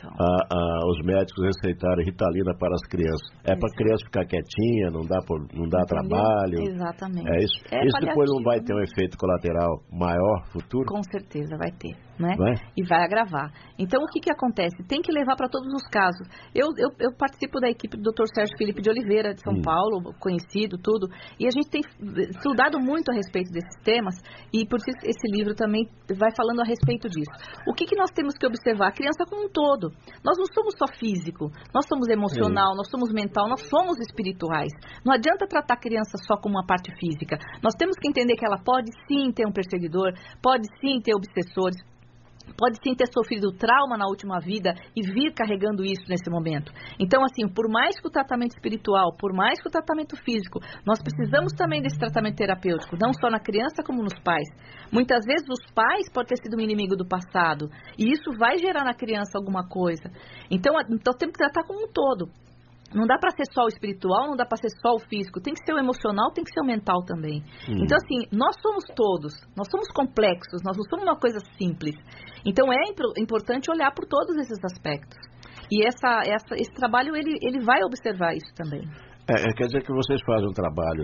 os médicos receitarem Ritalina para as crianças? É para a criança ficar quietinha, não dá trabalho? Exatamente. É isso. Isso depois não vai ter um efeito colateral maior futuro? Com certeza vai ter, né? Vai? E vai agravar. Então o que acontece? Tem que levar para todos os casos. Eu participo da equipe do Dr. Sérgio Felipe de Oliveira, de São Paulo, conhecido, tudo, e a gente tem estudado muito a respeito desses temas, e por isso esse livro também vai falando a respeito disso. O que nós temos que observar? A criança como um todo. Nós não somos só físico, nós somos emocional, nós somos mental, nós somos espirituais. Não adianta tratar a criança só como uma parte física. Nós temos que entender que ela pode sim ter um perseguidor, pode sim ter obsessores, pode sim ter sofrido trauma na última vida e vir carregando isso nesse momento. Então, assim, por mais que o tratamento espiritual, por mais que o tratamento físico, nós precisamos também desse tratamento terapêutico, não só na criança como nos pais. Muitas vezes os pais podem ter sido um inimigo do passado e isso vai gerar na criança alguma coisa. Então temos que tratar como um todo. Não dá para ser só o espiritual, não dá para ser só o físico, tem que ser o emocional, tem que ser o mental também. Então, assim, nós somos todos, nós somos complexos, nós não somos uma coisa simples. Então, é importante olhar por todos esses aspectos. E esse trabalho, ele vai observar isso também. Quer dizer que vocês fazem um trabalho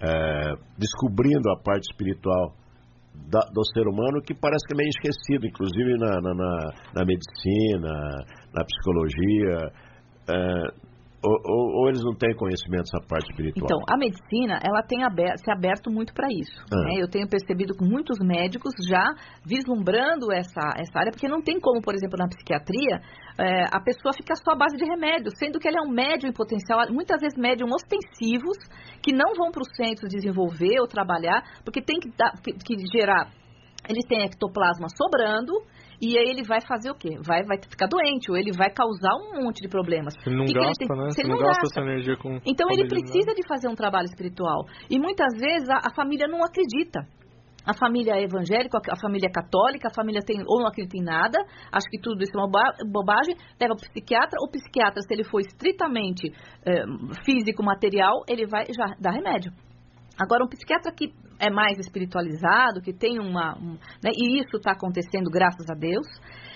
descobrindo a parte espiritual do ser humano, que parece que é meio esquecido, inclusive na medicina, na psicologia. Ou eles não têm conhecimento dessa parte espiritual? Então, a medicina, ela tem se aberto muito para isso. Né? Eu tenho percebido com muitos médicos já vislumbrando essa área, porque não tem como, por exemplo, na psiquiatria, a pessoa ficar só à base de remédio, sendo que ela é um médium em potencial, muitas vezes médium ostensivos, que não vão para o centro desenvolver ou trabalhar, porque tem que gerar, ele tem ectoplasma sobrando, e aí ele vai fazer o quê? Vai ficar doente, ou ele vai causar um monte de problemas. Ele não gasta, né? Ele não gasta essa energia com então ele precisa de fazer um trabalho espiritual. E muitas vezes a família não acredita. A família é evangélica, a família é católica, a família ou não acredita em nada, acha que tudo isso é uma bobagem, leva para o psiquiatra. O psiquiatra, se ele for estritamente físico, material, ele vai já dar remédio. Agora, um psiquiatra que é mais espiritualizado, que tem né, e isso está acontecendo, graças a Deus,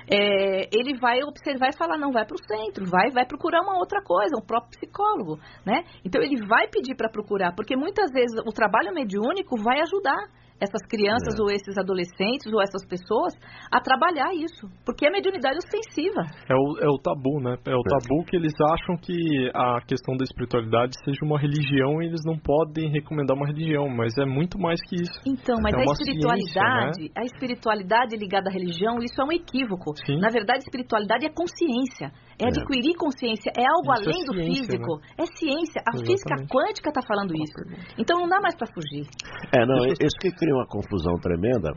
ele vai observar e falar, não, vai para o centro, vai procurar uma outra coisa, um próprio psicólogo, né? Então, ele vai pedir para procurar, porque muitas vezes o trabalho mediúnico vai ajudar essas crianças ou esses adolescentes ou essas pessoas a trabalhar isso, porque a mediunidade é ostensiva. É o tabu, né? É o tabu que eles acham que a questão da espiritualidade seja uma religião e eles não podem recomendar uma religião, mas é muito mais que isso. Então, mas a espiritualidade, ciência, né? A espiritualidade ligada à religião, isso é um equívoco. Sim. Na verdade, a espiritualidade é consciência, é adquirir consciência, é algo isso além do físico, né? É ciência. A física quântica está falando isso. Então não dá mais para fugir. Isso que cria uma confusão tremenda,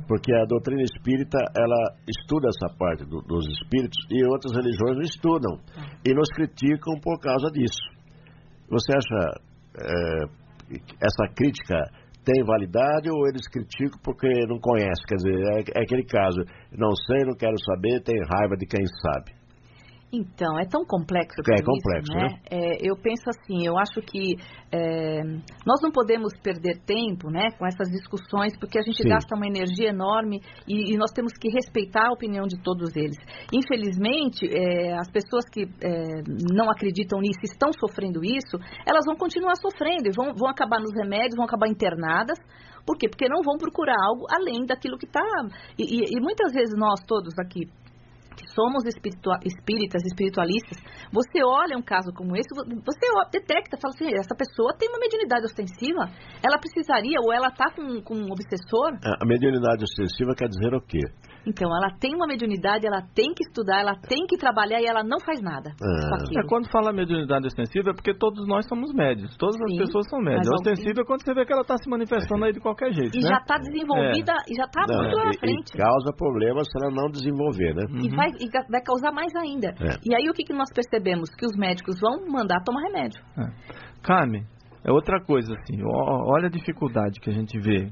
Porque a doutrina espírita, ela estuda essa parte dos espíritos e outras religiões não estudam. E nos criticam por causa disso. Você acha essa crítica tem validade ou eles criticam porque não conhecem? Quer dizer, é aquele caso, não sei, não quero saber, tem raiva de quem sabe. Então, é tão complexo. É complexo, né? Eu penso assim, eu acho que nós não podemos perder tempo, né, com essas discussões, porque a gente gasta uma energia enorme e nós temos que respeitar a opinião de todos eles. Infelizmente, as pessoas que não acreditam nisso, estão sofrendo isso, elas vão continuar sofrendo e vão acabar nos remédios, vão acabar internadas. Por quê? Porque não vão procurar algo além daquilo que está... E muitas vezes nós todos aqui, que somos espíritas, espiritualistas, você olha um caso como esse, você detecta, fala assim, essa pessoa tem uma mediunidade ostensiva, ela precisaria, ou ela está com um obsessor? A mediunidade ostensiva quer dizer o quê? Então, ela tem uma mediunidade, ela tem que estudar, ela tem que trabalhar e ela não faz nada com aquilo. Quando fala mediunidade ostensiva é porque todos nós somos médios, todas as pessoas são médias. Ostensiva é quando você vê que ela está se manifestando aí de qualquer jeito, e né? já está desenvolvida, e já está muito lá na frente. E causa problemas se ela não desenvolver, né? E vai causar mais ainda. E aí o que nós percebemos? Que os médicos vão mandar tomar remédio. Carmen, é outra coisa assim, olha a dificuldade que a gente vê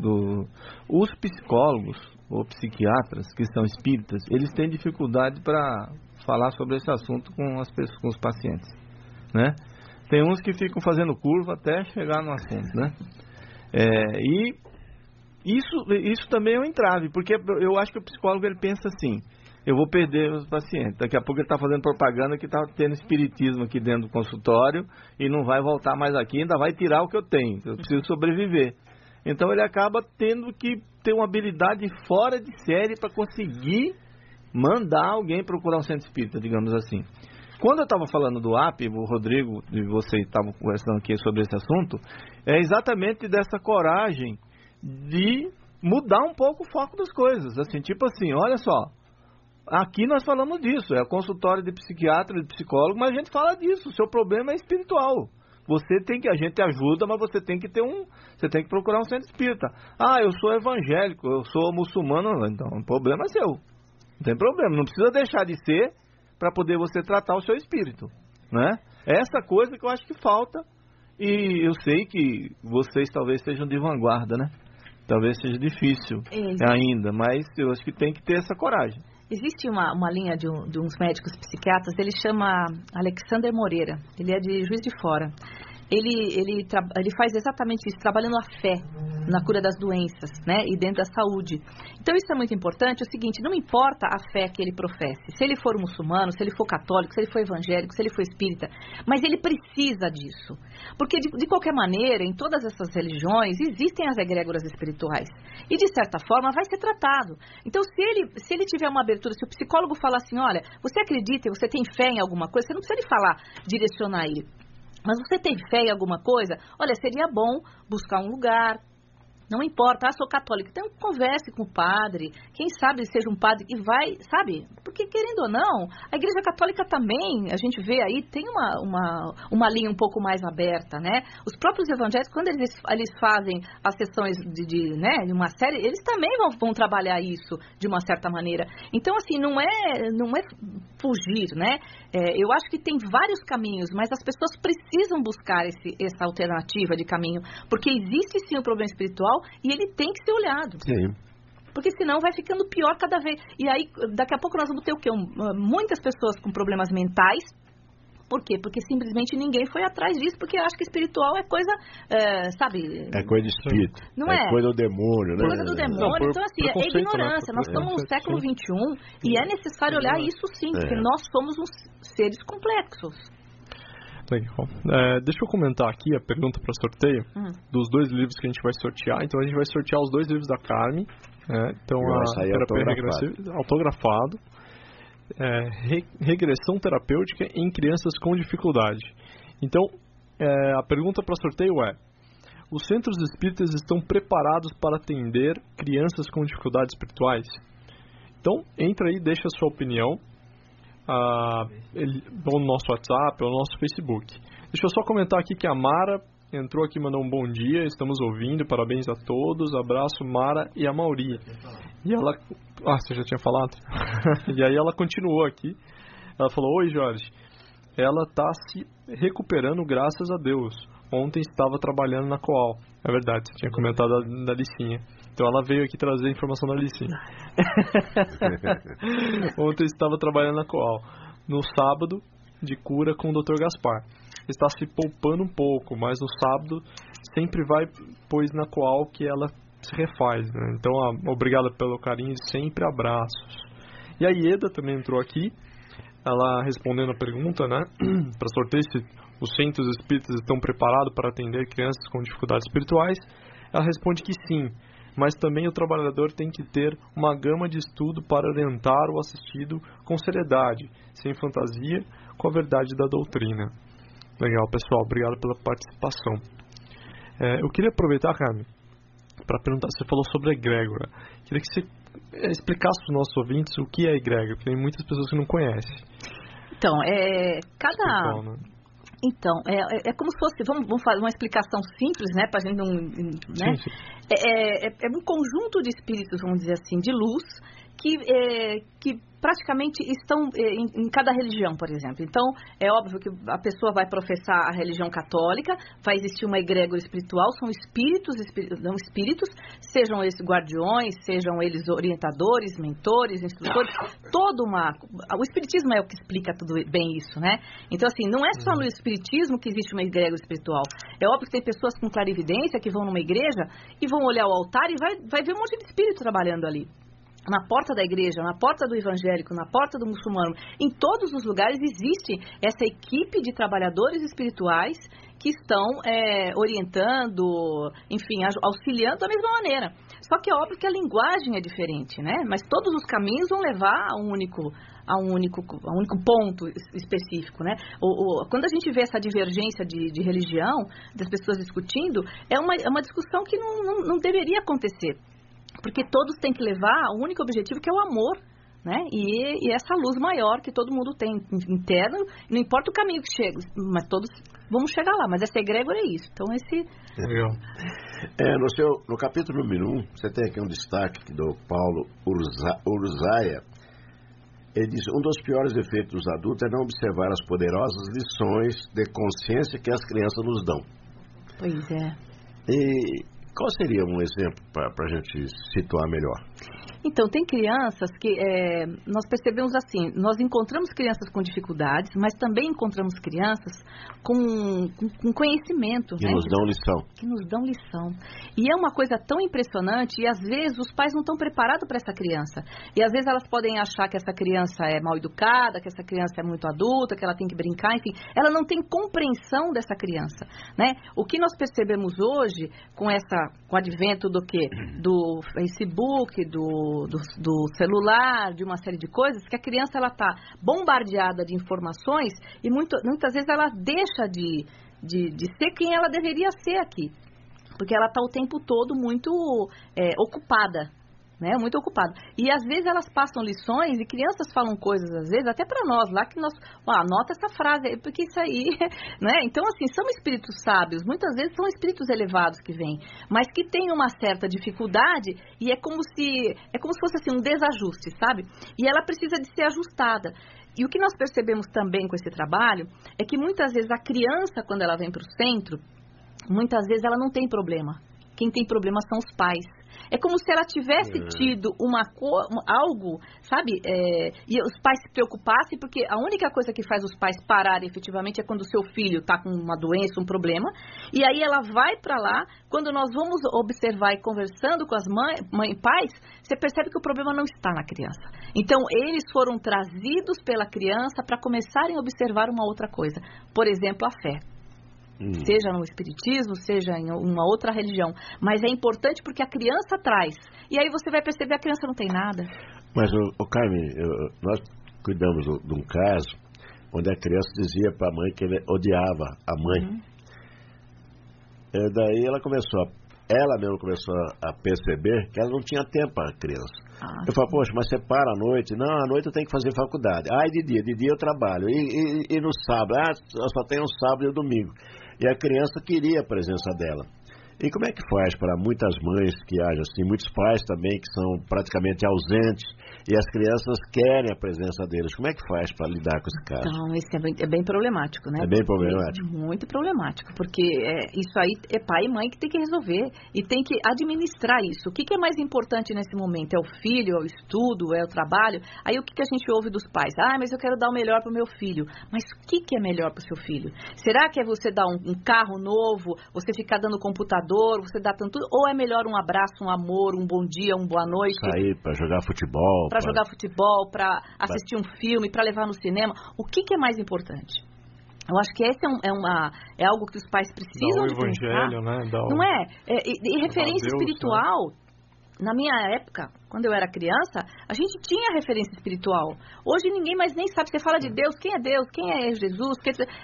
os psicólogos ou psiquiatras que são espíritas, eles têm dificuldade para falar sobre esse assunto com os pacientes, né? Tem uns que ficam fazendo curva até chegar no assunto, né? E isso também é um entrave, porque eu acho que o psicólogo ele pensa assim, eu vou perder os pacientes, daqui a pouco ele está fazendo propaganda que está tendo espiritismo aqui dentro do consultório e não vai voltar mais aqui, ainda vai tirar o que eu tenho, eu preciso sobreviver. Então ele acaba tendo que ter uma habilidade fora de série para conseguir mandar alguém procurar um centro espírita, digamos assim. Quando eu estava falando do AP, o Rodrigo e você estavam conversando aqui sobre esse assunto, é exatamente dessa coragem de mudar um pouco o foco das coisas. Assim, tipo assim, olha só, aqui nós falamos disso, é consultório de psiquiatra, de psicólogo, mas a gente fala disso, o seu problema é espiritual. A gente ajuda, mas você tem que procurar um centro espírita. Eu sou evangélico, eu sou muçulmano, então o problema é seu. Não tem problema, não precisa deixar de ser para poder você tratar o seu espírito, né? É essa coisa que eu acho que falta, e eu sei que vocês talvez sejam de vanguarda, né? Talvez seja difícil ainda, mas eu acho que tem que ter essa coragem. Existe uma linha de uns médicos psiquiatras, ele chama Alexander Moreira, ele é de Juiz de Fora. Ele faz exatamente isso, trabalhando a fé na cura das doenças, né, e dentro da saúde. Então isso é muito importante, é o seguinte, não importa a fé que ele professe, se ele for muçulmano, se ele for católico, se ele for evangélico, se ele for espírita, mas ele precisa disso, porque de qualquer maneira, em todas essas religiões, existem as egrégoras espirituais, e de certa forma vai ser tratado. Então se ele tiver uma abertura, se o psicólogo falar assim, olha, você acredita, você tem fé em alguma coisa, você não precisa lhe falar, direcionar ele, mas você tem fé em alguma coisa? Olha, seria bom buscar um lugar, não importa, sou católico, então converse com o padre, quem sabe seja um padre que vai, sabe, porque querendo ou não, a Igreja Católica também, a gente vê aí, tem uma linha um pouco mais aberta, né? Os próprios evangélicos, quando eles fazem as sessões de uma série, eles também vão trabalhar isso de uma certa maneira. Então, assim, não é fugir, né? Eu acho que tem vários caminhos, mas as pessoas precisam buscar essa alternativa de caminho, porque existe sim o problema espiritual e ele tem que ser olhado. Sim. Porque senão vai ficando pior cada vez. E aí, daqui a pouco nós vamos ter o quê? Muitas pessoas com problemas mentais. Por quê? Porque simplesmente ninguém foi atrás disso, porque acha que espiritual é coisa, sabe... É coisa de espírito. Não é? Coisa do demônio, né? Coisa do demônio. Então, assim, é ignorância. Nós estamos no século XXI e é necessário olhar isso sim, porque nós somos uns seres complexos. Legal. Deixa eu comentar aqui a pergunta para sorteio dos 2 livros que a gente vai sortear. Então a gente vai sortear os 2 livros da Carmen. Então a terapia regressiva autografado. Regressão terapêutica em crianças com dificuldade. Então a pergunta para sorteio é: os centros espíritas estão preparados para atender crianças com dificuldades espirituais? Então entra aí, deixa a sua opinião. Ou no nosso WhatsApp ou no nosso Facebook. Deixa eu só comentar aqui que a Mara entrou aqui, mandou um bom dia, estamos ouvindo, parabéns a todos, abraço Mara e a Mauri. E ela... você já tinha falado? E aí ela continuou aqui, ela falou, oi Jorge, ela está se recuperando graças a Deus. Ontem estava trabalhando na Coal. É verdade, você tinha comentado da Licinha. Então ela veio aqui trazer a informação da Licinha. Ontem estava trabalhando na Coal. No sábado, de cura com o Dr. Gaspar. Está se poupando um pouco, mas no sábado sempre vai, pois na Coal que ela se refaz, né? Então, obrigado pelo carinho e sempre abraços. E a Ieda também entrou aqui, ela respondendo a pergunta, né? Para sorteio se os centros espíritas estão preparados para atender crianças com dificuldades espirituais, ela responde que sim, mas também o trabalhador tem que ter uma gama de estudo para orientar o assistido com seriedade, sem fantasia, com a verdade da doutrina. Legal, pessoal, obrigado pela participação. Eu queria aproveitar, Carmen, para perguntar, você falou sobre a egrégora. Queria que você explicasse para os nossos ouvintes o que é a egrégora, porque tem muitas pessoas que não conhecem. Então, Então, é como se fosse, vamos fazer uma explicação simples, né, para a gente não... Né? Sim. É um conjunto de espíritos, vamos dizer assim, de luz, que praticamente estão em cada religião, por exemplo. Então, é óbvio que a pessoa vai professar a religião católica, vai existir uma egrégora espiritual, são espíritos, sejam eles guardiões, sejam eles orientadores, mentores, instrutores, o espiritismo é o que explica tudo bem isso, né? Então, assim, não é só no espiritismo que existe uma egrégora espiritual. É óbvio que tem pessoas com clarividência que vão numa igreja e vão olhar o altar e vai ver um monte de espírito trabalhando ali. Na porta da igreja, na porta do evangélico, na porta do muçulmano, em todos os lugares existe essa equipe de trabalhadores espirituais que estão orientando, enfim, auxiliando da mesma maneira. Só que é óbvio que a linguagem é diferente, né? Mas todos os caminhos vão levar a um único ponto específico, né? Quando a gente vê essa divergência de religião, das pessoas discutindo, é uma discussão que não deveria acontecer. Porque todos têm que levar ao único objetivo, que é o amor, né? E essa luz maior que todo mundo tem interno, não importa o caminho que chega, mas todos vamos chegar lá. Mas essa egrégora é isso. Então Legal. No capítulo número 1, você tem aqui um destaque do Paulo Urzaia. Ele diz, um dos piores efeitos dos adultos é não observar as poderosas lições de consciência que as crianças nos dão. Pois é. E qual seria um exemplo para a gente situar melhor? Então, tem crianças que nós percebemos assim, nós encontramos crianças com dificuldades, mas também encontramos crianças com conhecimento. Que né? nos dão lição. Que nos dão lição. E é uma coisa tão impressionante, e às vezes os pais não estão preparados para essa criança. E às vezes elas podem achar que essa criança é mal educada, que essa criança é muito adulta, que ela tem que brincar, enfim. Ela não tem compreensão dessa criança, né? O que nós percebemos hoje, com o advento do quê? Do Facebook, do celular, de uma série de coisas, que a criança ela está bombardeada de informações e muitas vezes ela deixa de ser quem ela deveria ser aqui, porque ela está o tempo todo muito ocupada, né? Muito ocupada. E às vezes elas passam lições e crianças falam coisas, às vezes, até para nós, lá que nós, anota essa frase aí, porque isso aí, né? Então, assim, são espíritos sábios, muitas vezes são espíritos elevados que vêm, mas que têm uma certa dificuldade e é como se fosse assim, um desajuste, sabe? E ela precisa de ser ajustada. E o que nós percebemos também com esse trabalho é que muitas vezes a criança, quando ela vem para o centro, muitas vezes ela não tem problema. Quem tem problema são os pais. É como se ela tivesse tido algo, sabe? E os pais se preocupassem, porque a única coisa que faz os pais pararem efetivamente é quando o seu filho está com uma doença, um problema. E aí ela vai para lá, quando nós vamos observar e conversando com as mães e pais, você percebe que o problema não está na criança. Então, eles foram trazidos pela criança para começarem a observar uma outra coisa. Por exemplo, a fé. Seja no espiritismo, seja em uma outra religião. Mas é importante porque a criança traz. E aí você vai perceber que a criança não tem nada. Mas, Carmen, nós cuidamos de um caso onde a criança dizia para a mãe que ele odiava a mãe. Daí ela mesma começou a perceber que ela não tinha tempo para a criança. Eu falo, poxa, mas você para à noite? Não, à noite eu tenho que fazer faculdade. De dia eu trabalho. E no sábado? Eu só tenho um sábado e um domingo. e a criança queria a presença dela. E como é que faz para muitas mães que hajam assim, muitos pais também que são praticamente ausentes e as crianças querem a presença deles? Como é que faz para lidar com esse caso? Então, isso é bem problemático, né? É bem problemático. Muito problemático, porque isso aí é pai e mãe que tem que resolver e tem que administrar isso. O que é mais importante nesse momento? É o filho, é o estudo, é o trabalho? Aí o que a gente ouve dos pais? Mas eu quero dar o melhor para o meu filho. Mas o que é melhor para o seu filho? Será que é você dar um carro novo, você ficar dando computador, você dá tanto, ou é melhor um abraço, um amor, um bom dia, uma boa noite? Sair para jogar futebol. Para jogar futebol, para assistir um filme, para levar no cinema. O que é mais importante? Eu acho que esse é algo que os pais precisam de evangelho, pensar. Né? Não é? E referência espiritual. Na minha época, quando eu era criança, a gente tinha referência espiritual. Hoje ninguém mais nem sabe. Você fala de Deus, quem é Deus? Quem é Jesus?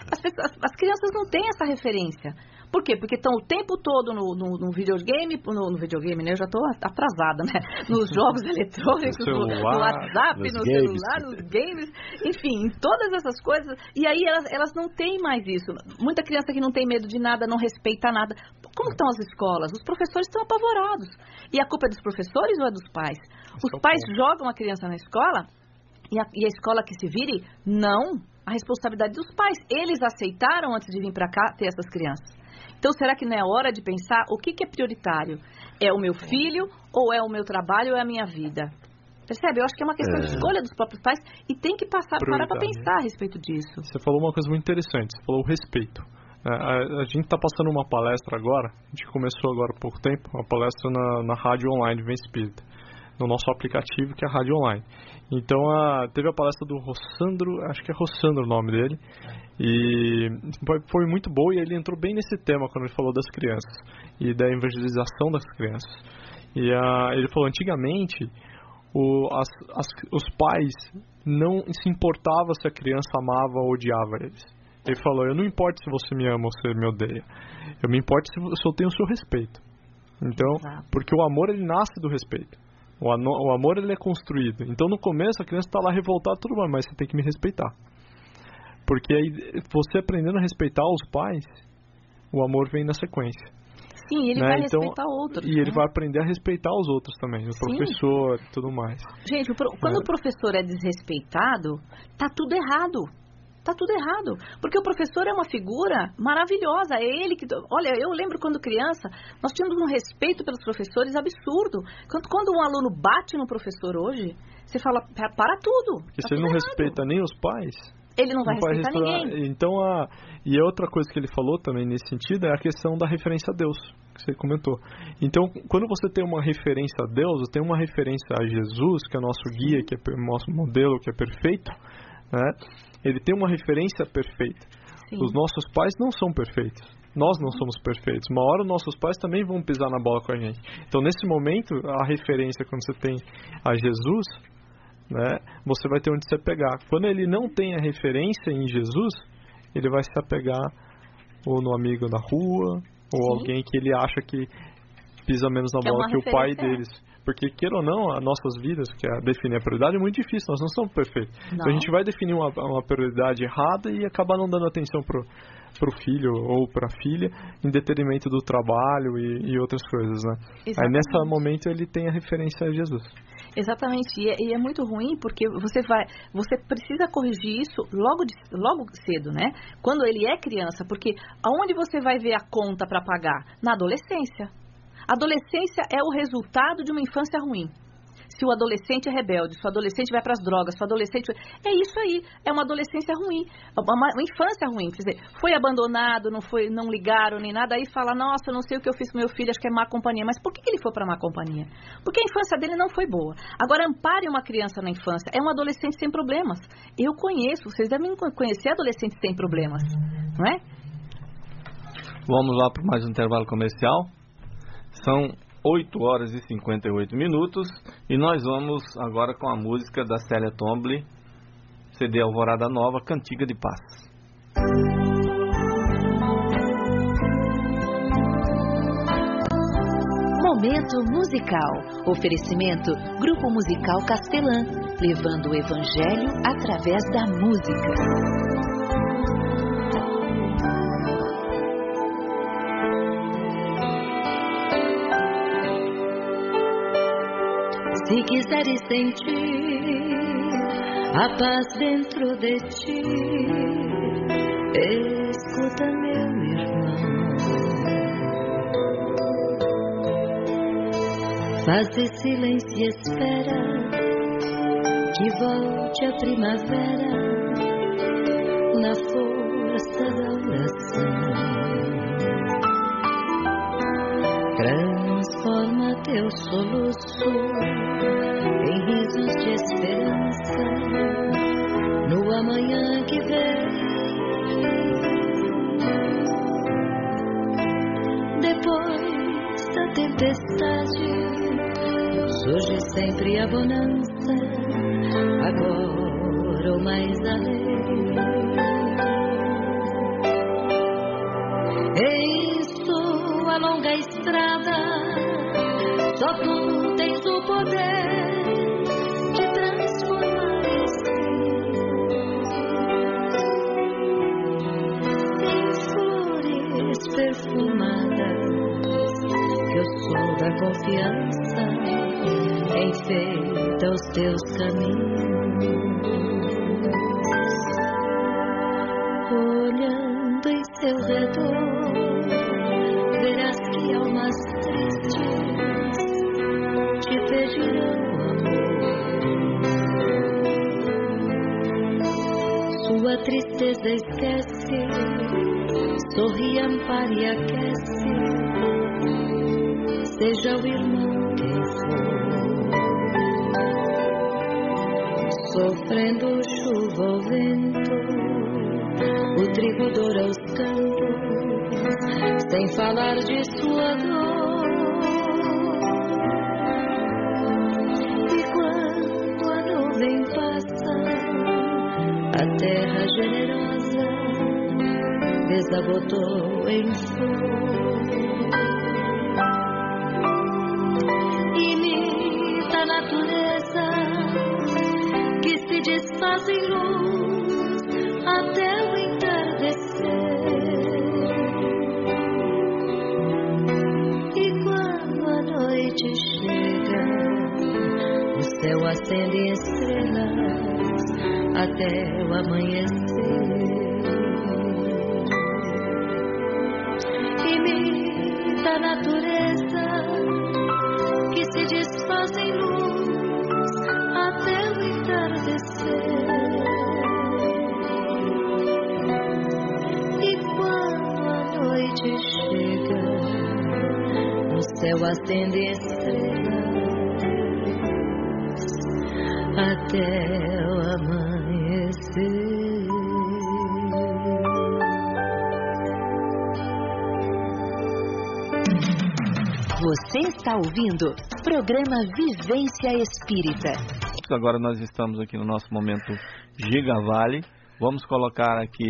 As crianças não têm essa referência. Por quê? Porque estão o tempo todo no videogame, no videogame, né? Eu já estou atrasada, né? Nos jogos eletrônicos, no WhatsApp, no celular, nos games, enfim, em todas essas coisas. E aí elas não têm mais isso. Muita criança que não tem medo de nada, não respeita nada. Como estão as escolas? Os professores estão apavorados. E a culpa é dos professores ou é dos pais? Os pais jogam a criança na escola e a escola que se vire? Não. A responsabilidade dos pais. Eles aceitaram antes de vir para cá ter essas crianças. Então, será que não é hora de pensar o que é prioritário? É o meu filho ou é o meu trabalho ou é a minha vida? Percebe? Eu acho que é uma questão de escolha dos próprios pais e tem que parar para pensar a respeito disso. Você falou uma coisa muito interessante, você falou o respeito. A gente está passando uma palestra agora, a gente começou agora há pouco tempo, uma palestra na Rádio Online Vivência Espírita, no nosso aplicativo que é a Rádio Online. Então teve a palestra do Rossandro, acho que é Rossandro o nome dele, e foi muito boa e ele entrou bem nesse tema quando ele falou das crianças e da evangelização das crianças. E ele falou, antigamente os pais não se importavam se a criança amava ou odiava eles. Ele falou, eu não importo se você me ama ou se me odeia, eu me importo se eu tenho o seu respeito. Então, porque o amor ele nasce do respeito. O amor ele é construído. Então no começo a criança está lá revoltada, tudo bem, mas você tem que me respeitar. Porque aí você aprendendo a respeitar os pais, o amor vem na sequência. Sim, ele vai respeitar outros. E ele vai aprender a respeitar os outros também, o professor e tudo mais. Gente, quando o professor é desrespeitado, tá tudo errado. Tá tudo errado, porque o professor é uma figura maravilhosa, é ele que... Olha, eu lembro quando criança, nós tínhamos um respeito pelos professores absurdo. Quando um aluno bate no professor hoje, você fala, para tudo. Porque se ele não respeita nem os pais... Ele não vai respeitar ninguém. Então, e outra coisa que ele falou também nesse sentido é a questão da referência a Deus, que você comentou. Então, quando você tem uma referência a Deus, você tem uma referência a Jesus, que é o nosso guia, que é o nosso modelo, que é perfeito, né? Ele tem uma referência perfeita. Sim. Os nossos pais não são perfeitos. Nós não somos perfeitos. Uma hora os nossos pais também vão pisar na bola com a gente. Então, nesse momento, a referência, quando você tem a Jesus, né, você vai ter onde se apegar. Quando ele não tem a referência em Jesus, ele vai se apegar ou no amigo da rua, ou alguém que ele acha que pisa menos na bola que o pai deles. Porque, queira ou não, as nossas vidas, que é definir a prioridade, é muito difícil, nós não somos perfeitos. Então a gente vai definir uma prioridade errada e acabar não dando atenção pro filho ou pra filha, em detrimento do trabalho e outras coisas, né? Aí nesse momento ele tem a referência a Jesus. Exatamente, e é muito ruim porque você precisa corrigir isso logo cedo, né? Quando ele é criança, porque aonde você vai ver a conta para pagar? Na adolescência. Adolescência é o resultado de uma infância ruim. Se o adolescente é rebelde, se o adolescente vai para as drogas, se o adolescente... É isso aí, é uma adolescência ruim, uma infância ruim. Quer dizer, foi abandonado, não ligaram nem nada, aí fala, nossa, eu não sei o que eu fiz com meu filho, acho que é má companhia. Mas por que ele foi para má companhia? Porque a infância dele não foi boa. Agora, ampare uma criança na infância, é um adolescente sem problemas. Eu conheço, vocês devem conhecer adolescentes sem problemas, não é? Vamos lá para mais um intervalo comercial. São 8 horas e 58 minutos e nós vamos agora com a música da Célia Tombly, CD Alvorada Nova, Cantiga de Paz. Momento musical. Oferecimento Grupo Musical Castelã, levando o Evangelho através da música. Se quiseres sentir a paz dentro de ti, escuta, meu irmão. Faze silêncio e espera que volte a primavera na força da oração. Transforma teu soluço em risos de esperança no amanhã que vem. Depois da tempestade surge sempre a bonança, agora ou mais além. Em sua longa estrada, só tu tens o poder de transformar em flores perfumadas, que o sol da confiança enfeita os teus caminhos. Olhando em seu redor, verás que almas tristes te pedirão amor. Sua tristeza esquece, sorri, ampara e aquece, seja o irmão quem for. Sofrendo chuva ou vento, o trigo doura os campos, sem falar de sua dor. E quando a nuvem passa, a terra generosa desabotou em flor. Imita a natureza que se desfaz em luz até o entardecer. E quando a noite chega, o céu acende estrelas até o amanhecer. Imita a natureza que se desfaz em luz até o entardecer. E quando a noite chega, no céu acende estrelas até o amanhecer. Você está ouvindo programa Vivência Espírita. Agora nós estamos aqui no nosso momento Gigavale. Vamos colocar aqui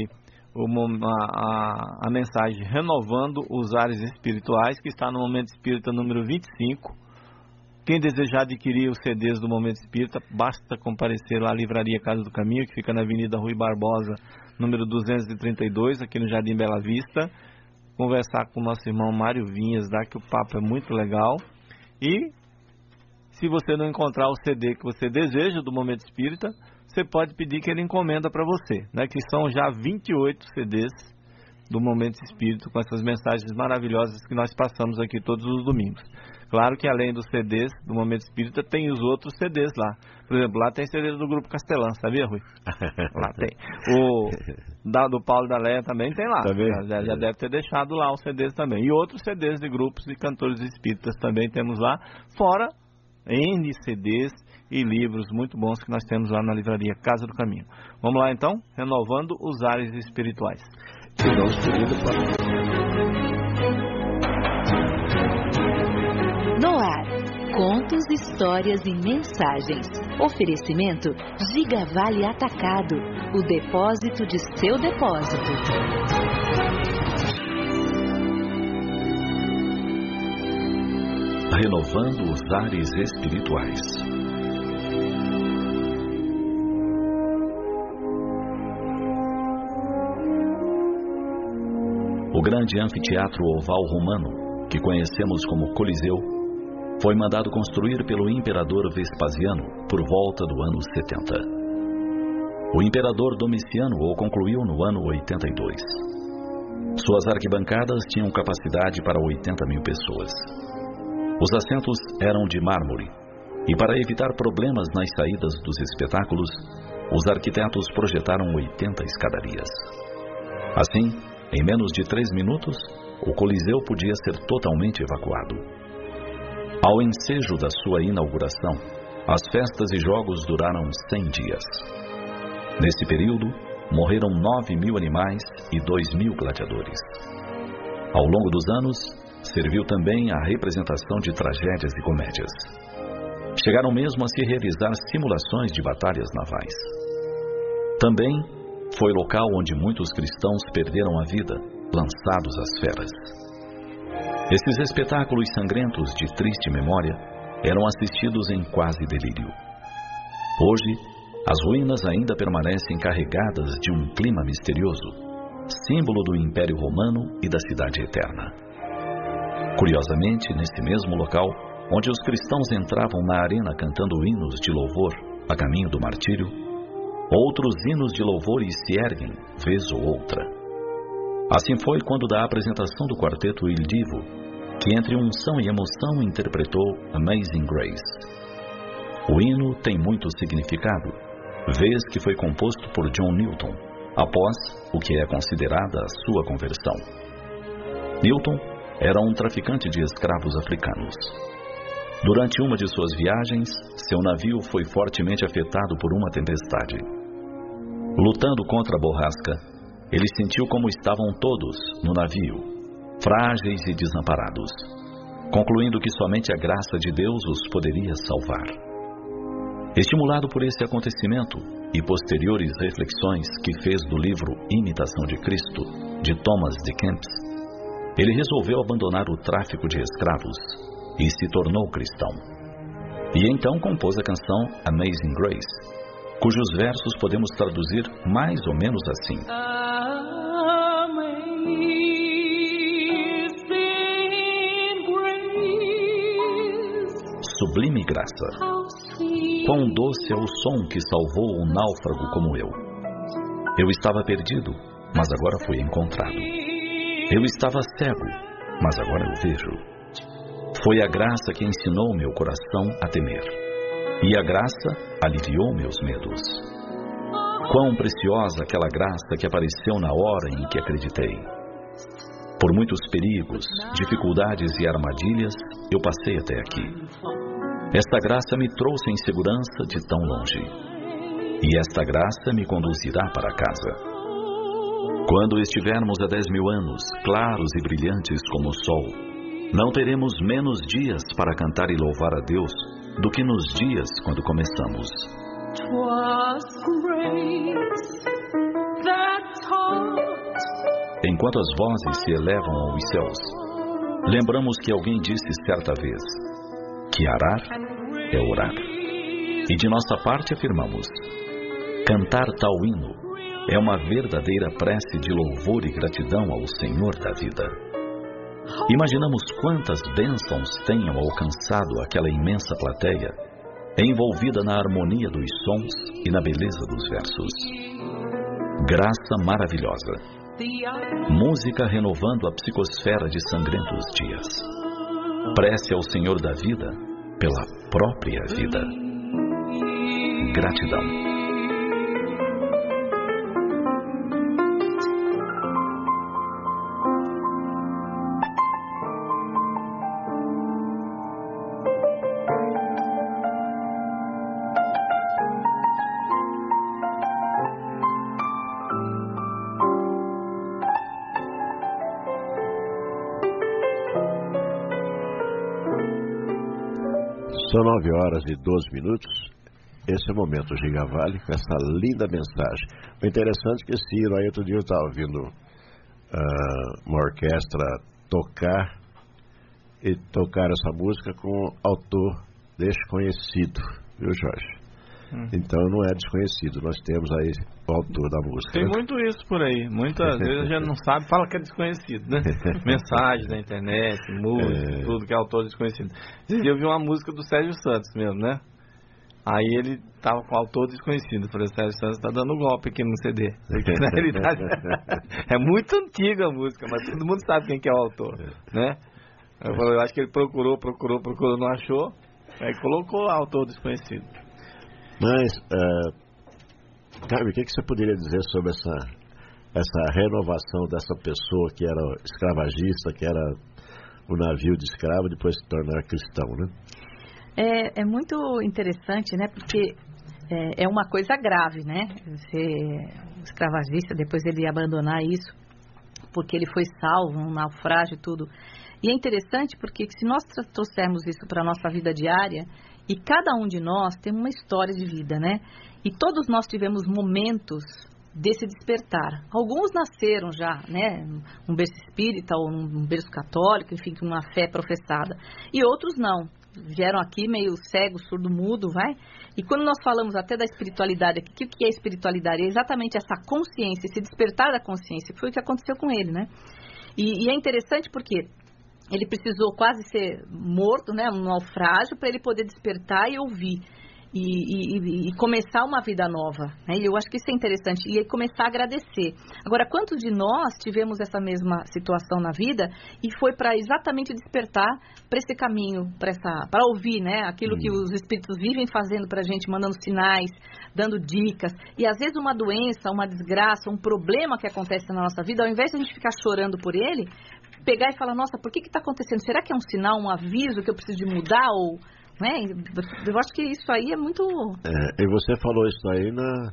a mensagem Renovando os Ares Espirituais, que está no Momento Espírita número 25. Quem desejar adquirir os CDs do Momento Espírita, basta comparecer lá à Livraria Casa do Caminho, que fica na Avenida Rui Barbosa, número 232, aqui no Jardim Bela Vista. Conversar com o nosso irmão Mário Vinhas, que o papo é muito legal. E se você não encontrar o CD que você deseja do Momento Espírita, você pode pedir que ele encomenda para você, né? Que são já 28 CDs do Momento Espírita, com essas mensagens maravilhosas que nós passamos aqui todos os domingos. Claro que além dos CDs do Momento Espírita, tem os outros CDs lá. Por exemplo, lá tem CD do Grupo Castelã, sabia, Rui? Lá tem. O do Paulo da Leia também tem lá. Já deve ter deixado lá os CDs também. E outros CDs de grupos de cantores espíritas também temos lá. Fora N CDs e livros muito bons que nós temos lá na Livraria Casa do Caminho. Vamos lá então, renovando os ares espirituais. No ar, contos, histórias e mensagens. Oferecimento Gigavale Atacado, o depósito de seu depósito. Renovando os ares espirituais. O grande anfiteatro oval romano, que conhecemos como Coliseu, foi mandado construir pelo imperador Vespasiano por volta do ano 70. O imperador Domiciano o concluiu no ano 82. Suas arquibancadas tinham capacidade para 80.000 pessoas. Os assentos eram de mármore, e para evitar problemas nas saídas dos espetáculos, os arquitetos projetaram 80 escadarias. Assim, em menos de 3 minutos, o Coliseu podia ser totalmente evacuado. Ao ensejo da sua inauguração, as festas e jogos duraram 100 dias. Nesse período, morreram 9.000 animais e 2.000 gladiadores. Ao longo dos anos, serviu também à representação de tragédias e comédias. Chegaram mesmo a se realizar simulações de batalhas navais. Também foi local onde muitos cristãos perderam a vida, lançados às feras. Esses espetáculos sangrentos de triste memória eram assistidos em quase delírio. Hoje, as ruínas ainda permanecem carregadas de um clima misterioso, símbolo do Império Romano e da Cidade Eterna. Curiosamente, nesse mesmo local, onde os cristãos entravam na arena cantando hinos de louvor a caminho do martírio, outros hinos de louvores se erguem, vez ou outra. Assim foi quando da apresentação do quarteto Il Divo, que entre unção e emoção interpretou Amazing Grace. O hino tem muito significado, vez que foi composto por John Newton, após o que é considerada a sua conversão. Newton era um traficante de escravos africanos. Durante uma de suas viagens, seu navio foi fortemente afetado por uma tempestade. Lutando contra a borrasca, ele sentiu como estavam todos no navio, frágeis e desamparados, concluindo que somente a graça de Deus os poderia salvar. Estimulado por esse acontecimento e posteriores reflexões que fez do livro Imitação de Cristo, de Thomas de Kempis, ele resolveu abandonar o tráfico de escravos e se tornou cristão. E então compôs a canção Amazing Grace, cujos versos podemos traduzir mais ou menos assim: Sublime graça, quão doce é o som que salvou um náufrago como eu. Eu estava perdido, mas agora fui encontrado. Eu estava cego, mas agora eu vejo. Foi a graça que ensinou meu coração a temer, e a graça aliviou meus medos. Quão preciosa aquela graça que apareceu na hora em que acreditei. Por muitos perigos, dificuldades e armadilhas, eu passei até aqui. Esta graça me trouxe em segurança de tão longe, e esta graça me conduzirá para casa. Quando estivermos a 10.000 anos, claros e brilhantes como o sol, não teremos menos dias para cantar e louvar a Deus do que nos dias quando começamos. Enquanto as vozes se elevam aos céus, lembramos que alguém disse certa vez que arar é orar. E de nossa parte afirmamos: cantar tal hino é uma verdadeira prece de louvor e gratidão ao Senhor da vida. Imaginamos quantas bênçãos tenham alcançado aquela imensa plateia, envolvida na harmonia dos sons e na beleza dos versos. Graça maravilhosa. Música renovando a psicosfera de sangrentos dias. Prece ao Senhor da vida pela própria vida. Gratidão. São 9 horas e 12 minutos. Esse é o momento Gigavale com essa linda mensagem. O interessante é que esse hino aí, outro dia eu estava ouvindo uma orquestra tocar essa música com um autor desconhecido, viu, Jorge? Então não é desconhecido. Nós temos aí o autor da música. Tem muito isso por aí. Muitas vezes a gente não sabe, fala que é desconhecido, né? Mensagens na internet, música, tudo que é autor desconhecido. Eu vi uma música do Sérgio Santos mesmo, né? Aí ele tava com o autor desconhecido. Eu falei, o Sérgio Santos tá dando golpe aqui no CD. Porque na realidade é muito antiga a música, mas todo mundo sabe quem que é o autor, né? Eu acho que ele procurou, não achou. Aí colocou lá o autor desconhecido. Mas, Carmen, o que você poderia dizer sobre essa renovação dessa pessoa que era escravagista, que era o navio de escravo, depois se tornar cristão, né? É muito interessante, né? Porque é uma coisa grave, né? Ser escravagista, depois ele abandonar isso, porque ele foi salvo, um naufrágio e tudo. E é interessante porque se nós trouxermos isso para a nossa vida diária, e cada um de nós tem uma história de vida, né? E todos nós tivemos momentos desse despertar. Alguns nasceram já, né? Num berço espírita ou num berço católico, enfim, com uma fé professada. E outros não. Vieram aqui meio cego, surdo, mudo, vai? E quando nós falamos até da espiritualidade aqui, o que é espiritualidade? É exatamente essa consciência, esse despertar da consciência, que foi o que aconteceu com ele, né? E é interessante porque ele precisou quase ser morto, né, um naufrágio, para ele poder despertar e ouvir. E começar uma vida nova, né? E eu acho que isso é interessante, e começar a agradecer. Agora, quantos de nós tivemos essa mesma situação na vida e foi para exatamente despertar para esse caminho, para ouvir, né, aquilo que os espíritos vivem fazendo para a gente, mandando sinais, dando dicas, e às vezes uma doença, uma desgraça, um problema que acontece na nossa vida, ao invés de a gente ficar chorando por ele, pegar e falar, nossa, por que está acontecendo? Será que é um sinal, um aviso que eu preciso de mudar ou... Né? Eu acho que isso aí é muito... e você falou isso aí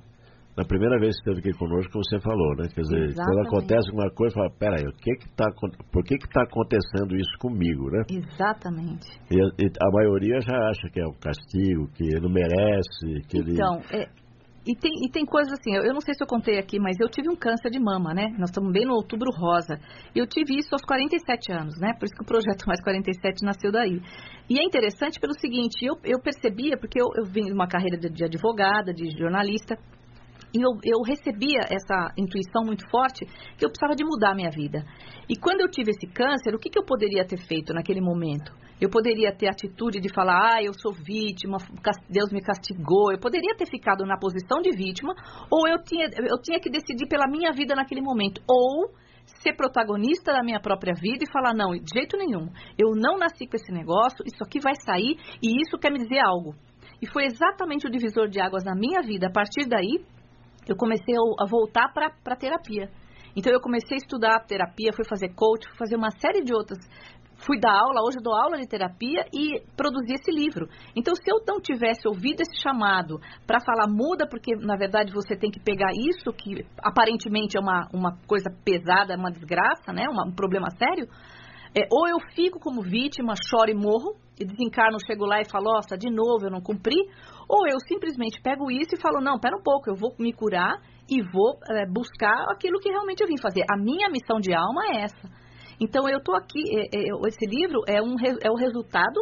na primeira vez que esteve aqui conosco, você falou, né? Quer dizer, exatamente. Quando acontece alguma coisa, fala, peraí, por que está acontecendo isso comigo, né? Exatamente. E a maioria já acha que é um castigo, que ele não merece, que então, E tem coisas assim, eu não sei se eu contei aqui, mas eu tive um câncer de mama, né? Nós estamos bem no Outubro Rosa. Eu tive isso aos 47 anos, né? Por isso que o Projeto Mais 47 nasceu daí. E é interessante pelo seguinte, eu percebia, porque eu vim de uma carreira de advogada, de jornalista, e eu recebia essa intuição muito forte que eu precisava de mudar a minha vida. E quando eu tive esse câncer, o que eu poderia ter feito naquele momento? Eu poderia ter a atitude de falar, eu sou vítima, Deus me castigou. Eu poderia ter ficado na posição de vítima, ou eu tinha que decidir pela minha vida naquele momento. Ou ser protagonista da minha própria vida e falar, não, de jeito nenhum. Eu não nasci com esse negócio, isso aqui vai sair e isso quer me dizer algo. E foi exatamente o divisor de águas na minha vida. A partir daí, eu comecei a voltar para a terapia. Então, eu comecei a estudar terapia, fui fazer coach, fui fazer uma série de outras... Fui dar aula, hoje eu dou aula de terapia e produzi esse livro. Então, se eu não tivesse ouvido esse chamado para falar muda, porque, na verdade, você tem que pegar isso, que aparentemente é uma coisa pesada, uma desgraça, né? Um problema sério, ou eu fico como vítima, choro e morro, e desencarno, chego lá e falo, nossa, de novo eu não cumpri, ou eu simplesmente pego isso e falo, não, pera um pouco, eu vou me curar e vou buscar aquilo que realmente eu vim fazer. A minha missão de alma é essa. Então, eu estou aqui, esse livro é o resultado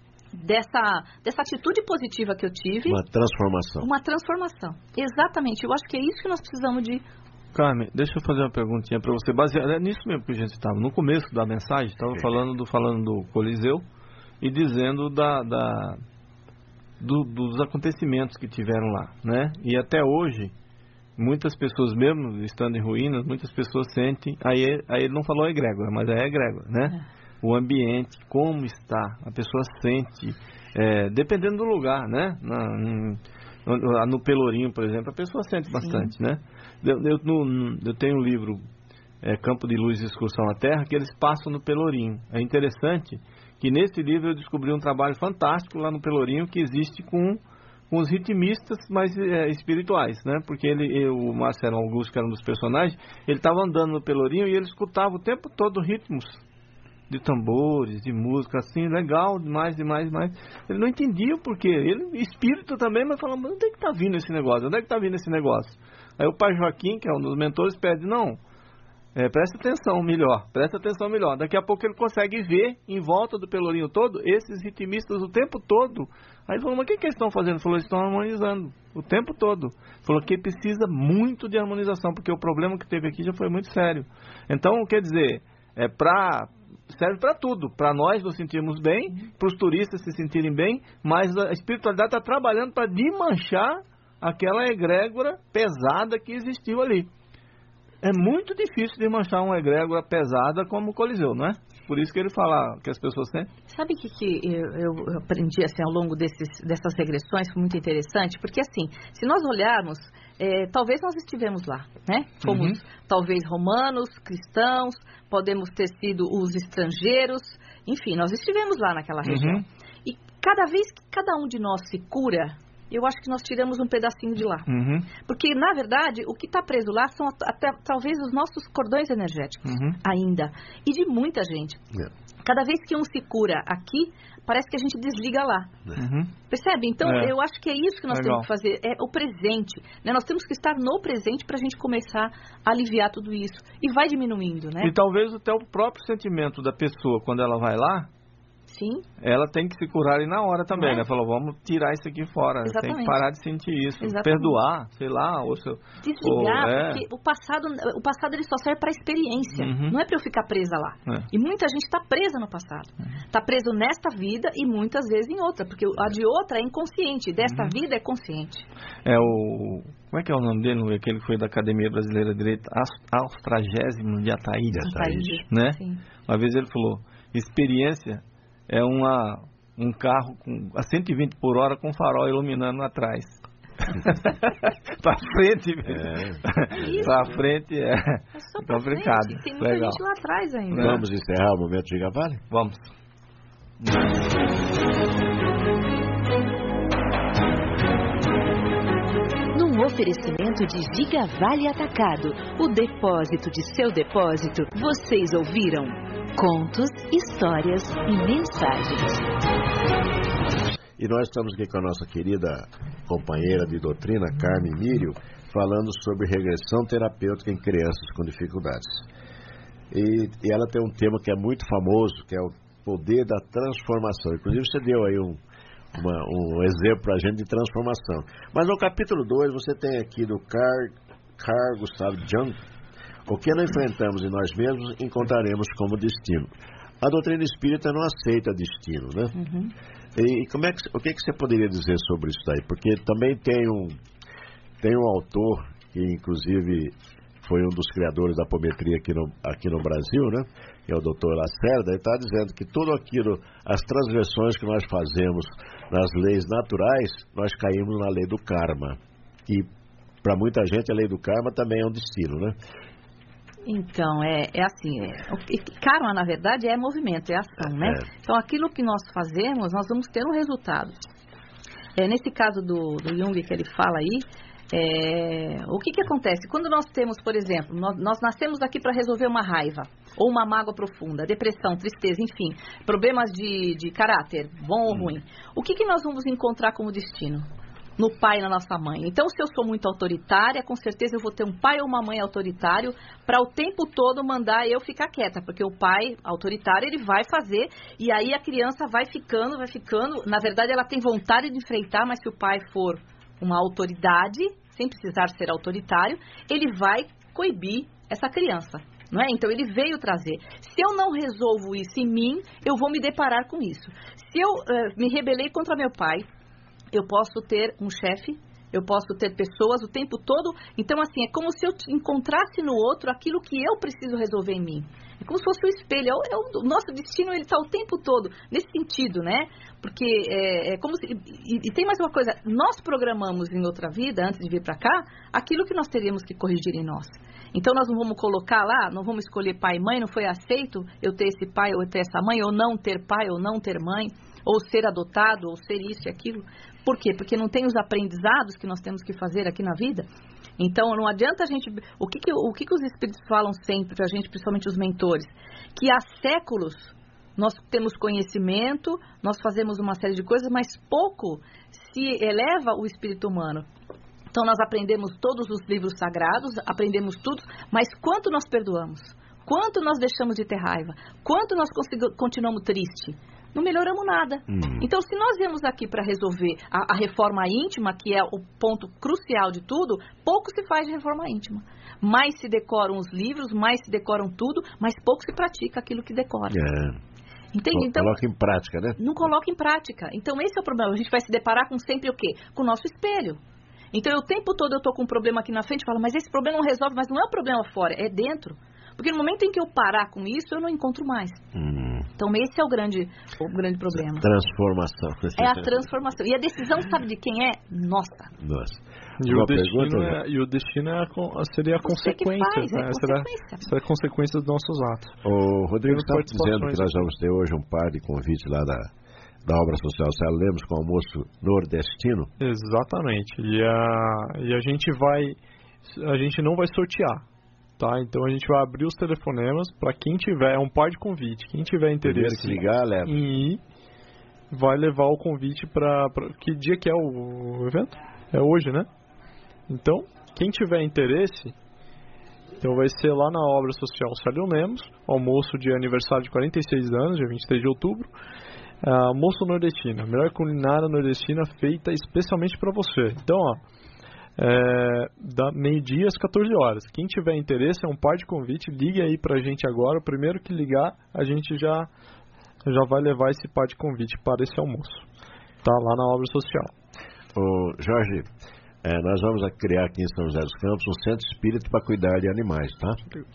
dessa atitude positiva que eu tive. Uma transformação. Uma transformação, exatamente. Eu acho que é isso que nós precisamos de... Carmen, deixa eu fazer uma perguntinha para você, baseada nisso mesmo que a gente estava. No começo da mensagem, estava falando do Coliseu e dizendo dos acontecimentos que tiveram lá, né? E até hoje... Muitas pessoas, mesmo estando em ruínas, muitas pessoas sentem, aí ele não falou egrégora, mas é egrégora, né? O ambiente, como está, a pessoa sente, dependendo do lugar, né? No Pelourinho, por exemplo, a pessoa sente bastante, né? Eu tenho um livro, Campo de Luz e Excursão à Terra, que eles passam no Pelourinho. É interessante que nesse livro eu descobri um trabalho fantástico lá no Pelourinho que existe com os ritmistas mais espirituais, né? Porque o Marcelo Augusto, que era um dos personagens, ele estava andando no Pelourinho e ele escutava o tempo todo ritmos de tambores, de música, assim, legal, demais. Ele não entendia o porquê. Ele, espírito também, mas falando, onde é que está vindo esse negócio? Aí o pai Joaquim, que é um dos mentores, pede, não, Presta atenção melhor. Daqui a pouco ele consegue ver em volta do pelourinho todo esses ritmistas o tempo todo. Aí ele falou, mas o que eles estão fazendo? Ele falou, eles estão harmonizando o tempo todo. Ele falou que precisa muito de harmonização, porque o problema que teve aqui já foi muito sério. Então, quer dizer, serve para tudo. Para nós nos sentirmos bem, para os turistas se sentirem bem, mas a espiritualidade está trabalhando para desmanchar aquela egrégora pesada que existiu ali. É muito difícil de manchar uma egrégora pesada como o Coliseu, não é? Por isso que ele fala que as pessoas têm. Sabe que eu aprendi assim, ao longo dessas regressões, foi muito interessante, porque assim, se nós olharmos, talvez nós estivemos lá, né? Fomos talvez romanos, cristãos, podemos ter sido os estrangeiros, enfim, nós estivemos lá naquela região. E cada vez que cada um de nós se cura, eu acho que nós tiramos um pedacinho de lá. Porque, na verdade, o que está preso lá são até, talvez os nossos cordões energéticos ainda. E de muita gente. Cada vez que um se cura aqui, parece que a gente desliga lá. Percebe? Então, eu acho que é isso que nós temos que fazer. É o presente. Né? Nós temos que estar no presente para a gente começar a aliviar tudo isso. E vai diminuindo, né? E talvez até o próprio sentimento da pessoa, quando ela vai lá, sim, ela tem que se curar ali na hora também, né? Falou, vamos tirar isso aqui fora. Tem que parar de sentir isso. Perdoar, sei lá. Desligar, porque o passado ele só serve para experiência. Não é para eu ficar presa lá. E muita gente está presa no passado. Está preso nesta vida e muitas vezes em outra, porque a de outra é inconsciente, desta vida é consciente. Como é que é o nome dele? Aquele que foi da Academia Brasileira de Direito, Austragésimo de Ataíde, né? Sim. Uma vez ele falou, experiência é um carro a 120 por hora com farol iluminando atrás. Pra frente, pra frente é complicado. Frente. Tem muita gente lá atrás ainda. Vamos encerrar o momento Gigavale? Vamos. Num oferecimento de Gigavale Atacado, o depósito de seu depósito, vocês ouviram contos, histórias e mensagens. E nós estamos aqui com a nossa querida companheira de doutrina, Carmen Mírio, falando sobre regressão terapêutica em crianças com dificuldades. E ela tem um tema que é muito famoso, que é o poder da transformação. Inclusive você deu aí um exemplo para a gente de transformação. Mas no capítulo 2 você tem aqui do Carl Gustav Jung, o que não enfrentamos em nós mesmos, encontraremos como destino. A doutrina espírita não aceita destino, né? E o que você poderia dizer sobre isso daí? Porque também tem um autor, que inclusive foi um dos criadores da apometria aqui no Brasil, né? Que é o Dr. Lacerda, ele está dizendo que tudo aquilo, as transgressões que nós fazemos nas leis naturais, nós caímos na lei do karma. E para muita gente a lei do karma também é um destino, né? Então, karma, na verdade, é movimento, é ação, né? Então, aquilo que nós fazemos, nós vamos ter um resultado. Nesse caso do Jung que ele fala aí, o que acontece? Quando nós temos, por exemplo, nós nascemos aqui para resolver uma raiva, ou uma mágoa profunda, depressão, tristeza, enfim, problemas de caráter, bom ou ruim. O que nós vamos encontrar como destino? No pai e na nossa mãe. Então, se eu sou muito autoritária, com certeza eu vou ter um pai ou uma mãe autoritário para o tempo todo mandar eu ficar quieta, porque o pai autoritário, ele vai fazer, e aí a criança vai ficando, na verdade ela tem vontade de enfrentar, mas se o pai for uma autoridade, sem precisar ser autoritário, ele vai coibir essa criança. Não é? Então ele veio trazer. Se eu não resolvo isso em mim, eu vou me deparar com isso. Se eu me rebelei contra meu pai, eu posso ter um chefe, eu posso ter pessoas o tempo todo. Então, assim, é como se eu encontrasse no outro aquilo que eu preciso resolver em mim. É como se fosse o espelho. O nosso destino, ele está o tempo todo nesse sentido, né? Porque é como se... E tem mais uma coisa. Nós programamos em outra vida, antes de vir para cá, aquilo que nós teríamos que corrigir em nós. Então, nós não vamos colocar lá, não vamos escolher pai e mãe, não foi aceito eu ter esse pai ou ter essa mãe, ou não ter pai ou não ter mãe, ou ser adotado, ou ser isso e aquilo. Por quê? Porque não tem os aprendizados que nós temos que fazer aqui na vida. Então, não adianta a gente... O que os espíritos falam sempre pra gente, principalmente os mentores? Que há séculos nós temos conhecimento, nós fazemos uma série de coisas, mas pouco se eleva o espírito humano. Então nós aprendemos todos os livros sagrados, aprendemos tudo, mas quanto nós perdoamos? Quanto nós deixamos de ter raiva? Quanto nós continuamos tristes? Não melhoramos nada. Então, se nós viemos aqui para resolver a reforma íntima, que é o ponto crucial de tudo, pouco se faz de reforma íntima. Mais se decoram os livros, mais se decoram tudo, mas pouco se pratica aquilo que decora. Entende? Então, coloca em prática, né? Não coloca em prática. Então, esse é o problema. A gente vai se deparar com sempre o quê? Com o nosso espelho. Então, o tempo todo eu estou com um problema aqui na frente e falo, mas esse problema não resolve, mas não é o problema fora, é dentro. Porque no momento em que eu parar com isso, eu não encontro mais. Então, esse é o grande problema. Transformação. É a transformação. E a decisão, sabe de quem é? Nossa. E o destino seria a consequência. Seria a consequência dos nossos atos. O Rodrigo está dizendo que nós vamos ter hoje um par de convites lá da obra social Lemos com almoço nordestino. Exatamente. E a gente não vai sortear. Tá, então a gente vai abrir os telefonemas para quem tiver, um par de convite, quem tiver interesse ligar, leva. E vai levar o convite para que dia que é o evento? É hoje, né? Então, quem tiver interesse, então vai ser lá na obra social Célio Lemos, almoço de aniversário de 46 anos, dia 23 de outubro, almoço nordestino, a melhor culinária nordestina feita especialmente para você. Então, da meio-dia às 14 horas. Quem tiver interesse, é um par de convite, ligue aí pra gente agora. O primeiro que ligar, a gente já vai levar esse par de convite para esse almoço. Tá lá na obra social. Jorge, nós vamos criar aqui em São José dos Campos um centro espírita para cuidar de animais, tá?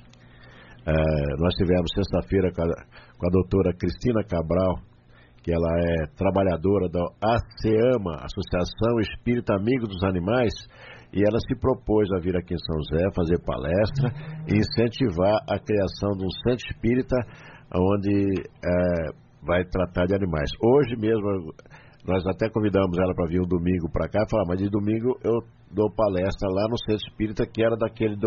Nós tivemos sexta-feira com a doutora Cristina Cabral, que ela é trabalhadora da ASEAMA, Associação Espírita Amigo dos Animais, e ela se propôs a vir aqui em São José fazer palestra e incentivar a criação de um centro espírita onde vai tratar de animais. Hoje mesmo, nós até convidamos ela para vir um domingo para cá e falar, mas de domingo eu dou palestra lá no centro espírita, que era daquele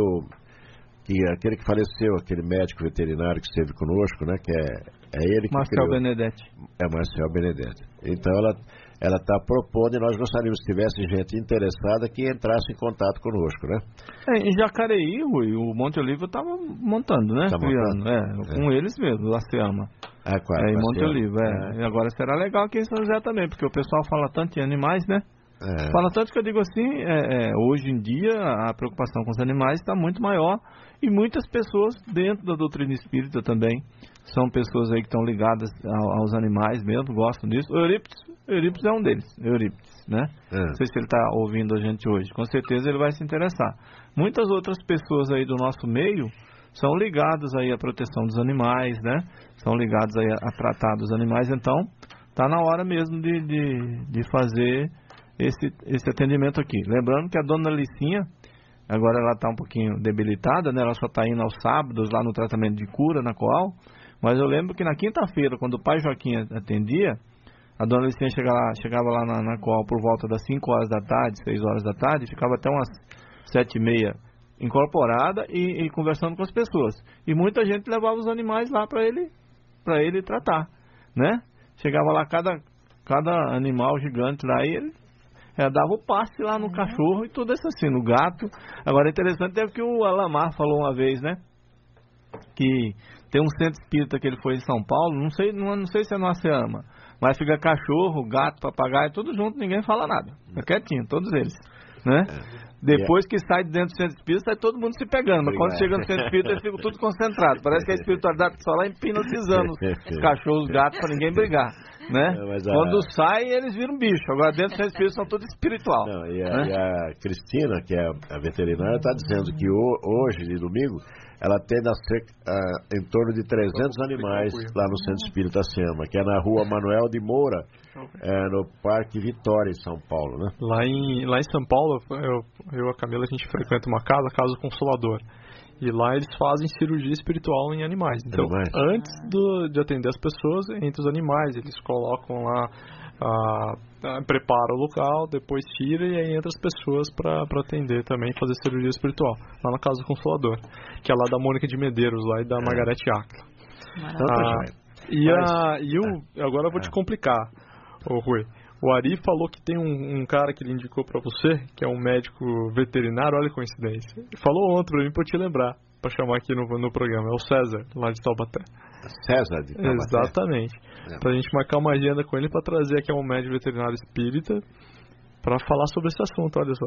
aquele que faleceu, aquele médico veterinário que esteve conosco, né? Que é ele que Marcel Benedetti. Marcel Benedetti. Então ela está propondo, e nós gostaríamos que tivesse gente interessada que entrasse em contato conosco, né? Em Jacareí, Rui, o Monte Olivo estava montando, né? Com eles mesmo, lá se ama. Em Monte Olivo, E agora será legal aqui em São José também, porque o pessoal fala tanto em animais, né? Fala tanto que eu digo assim, hoje em dia a preocupação com os animais está muito maior, e muitas pessoas dentro da doutrina espírita também são pessoas aí que estão ligadas aos animais mesmo, gostam disso. O Eurípides é um deles, né? Não sei se ele está ouvindo a gente hoje, com certeza ele vai se interessar. Muitas outras pessoas aí do nosso meio são ligadas aí à proteção dos animais, né? São ligadas aí a tratar dos animais, então está na hora mesmo de fazer esse atendimento aqui. Lembrando que a dona Licinha, agora ela está um pouquinho debilitada, né? Ela só está indo aos sábados lá no tratamento de cura na Coal, mas eu lembro que na quinta-feira, quando o pai Joaquim atendia, a dona Licinha chegava lá na Coal por volta das 5 horas da tarde, 6 horas da tarde, ficava até umas 7h30 incorporada e conversando com as pessoas. E muita gente levava os animais lá para ele tratar, né? Chegava lá cada animal gigante lá e ele dava o passe lá no cachorro e tudo isso assim, no gato. Agora é interessante que o Alamar falou uma vez, né? Que tem um centro espírita que ele foi em São Paulo, não sei se é no ASEAMA, mas fica cachorro, gato, papagaio, tudo junto, ninguém fala nada. Fica quietinho, todos eles, né? Depois que sai de dentro do centro espírita, sai todo mundo se pegando, mas quando chega no centro espírita, eles ficam tudo concentrados. Parece que a espiritualidade só lá hipnotizando os cachorros, os gatos, para ninguém brigar, né? Quando sai, eles viram bicho. Agora dentro do centro espírita são tudo espiritual. E a Cristina, que é a veterinária, está dizendo que hoje, de domingo, ela tem em torno de 300 animais lá no Centro Espírita Sema, que é na rua Manuel de Moura, no Parque Vitória, em São Paulo, né? Lá em São Paulo, eu e a Camila, a gente frequenta uma Casa Consolador. E lá eles fazem cirurgia espiritual em animais. Então, antes de atender as pessoas, entre os animais, eles colocam lá, prepara o local, depois tira e aí entra as pessoas para atender também, fazer cirurgia espiritual. Lá na Casa Consolador, que é lá da Mônica de Medeiros, lá, e da Margarete Acla. Agora eu vou te complicar, Rui. O Ari falou que tem um cara que ele indicou pra você, que é um médico veterinário, olha a coincidência. Ele falou ontem pra mim, pra eu te lembrar, pra chamar aqui no programa. É o César, lá de Taubaté. César de Taubaté? Exatamente. Pra gente marcar uma agenda com ele pra trazer aqui um médico veterinário espírita pra falar sobre esse assunto, olha só.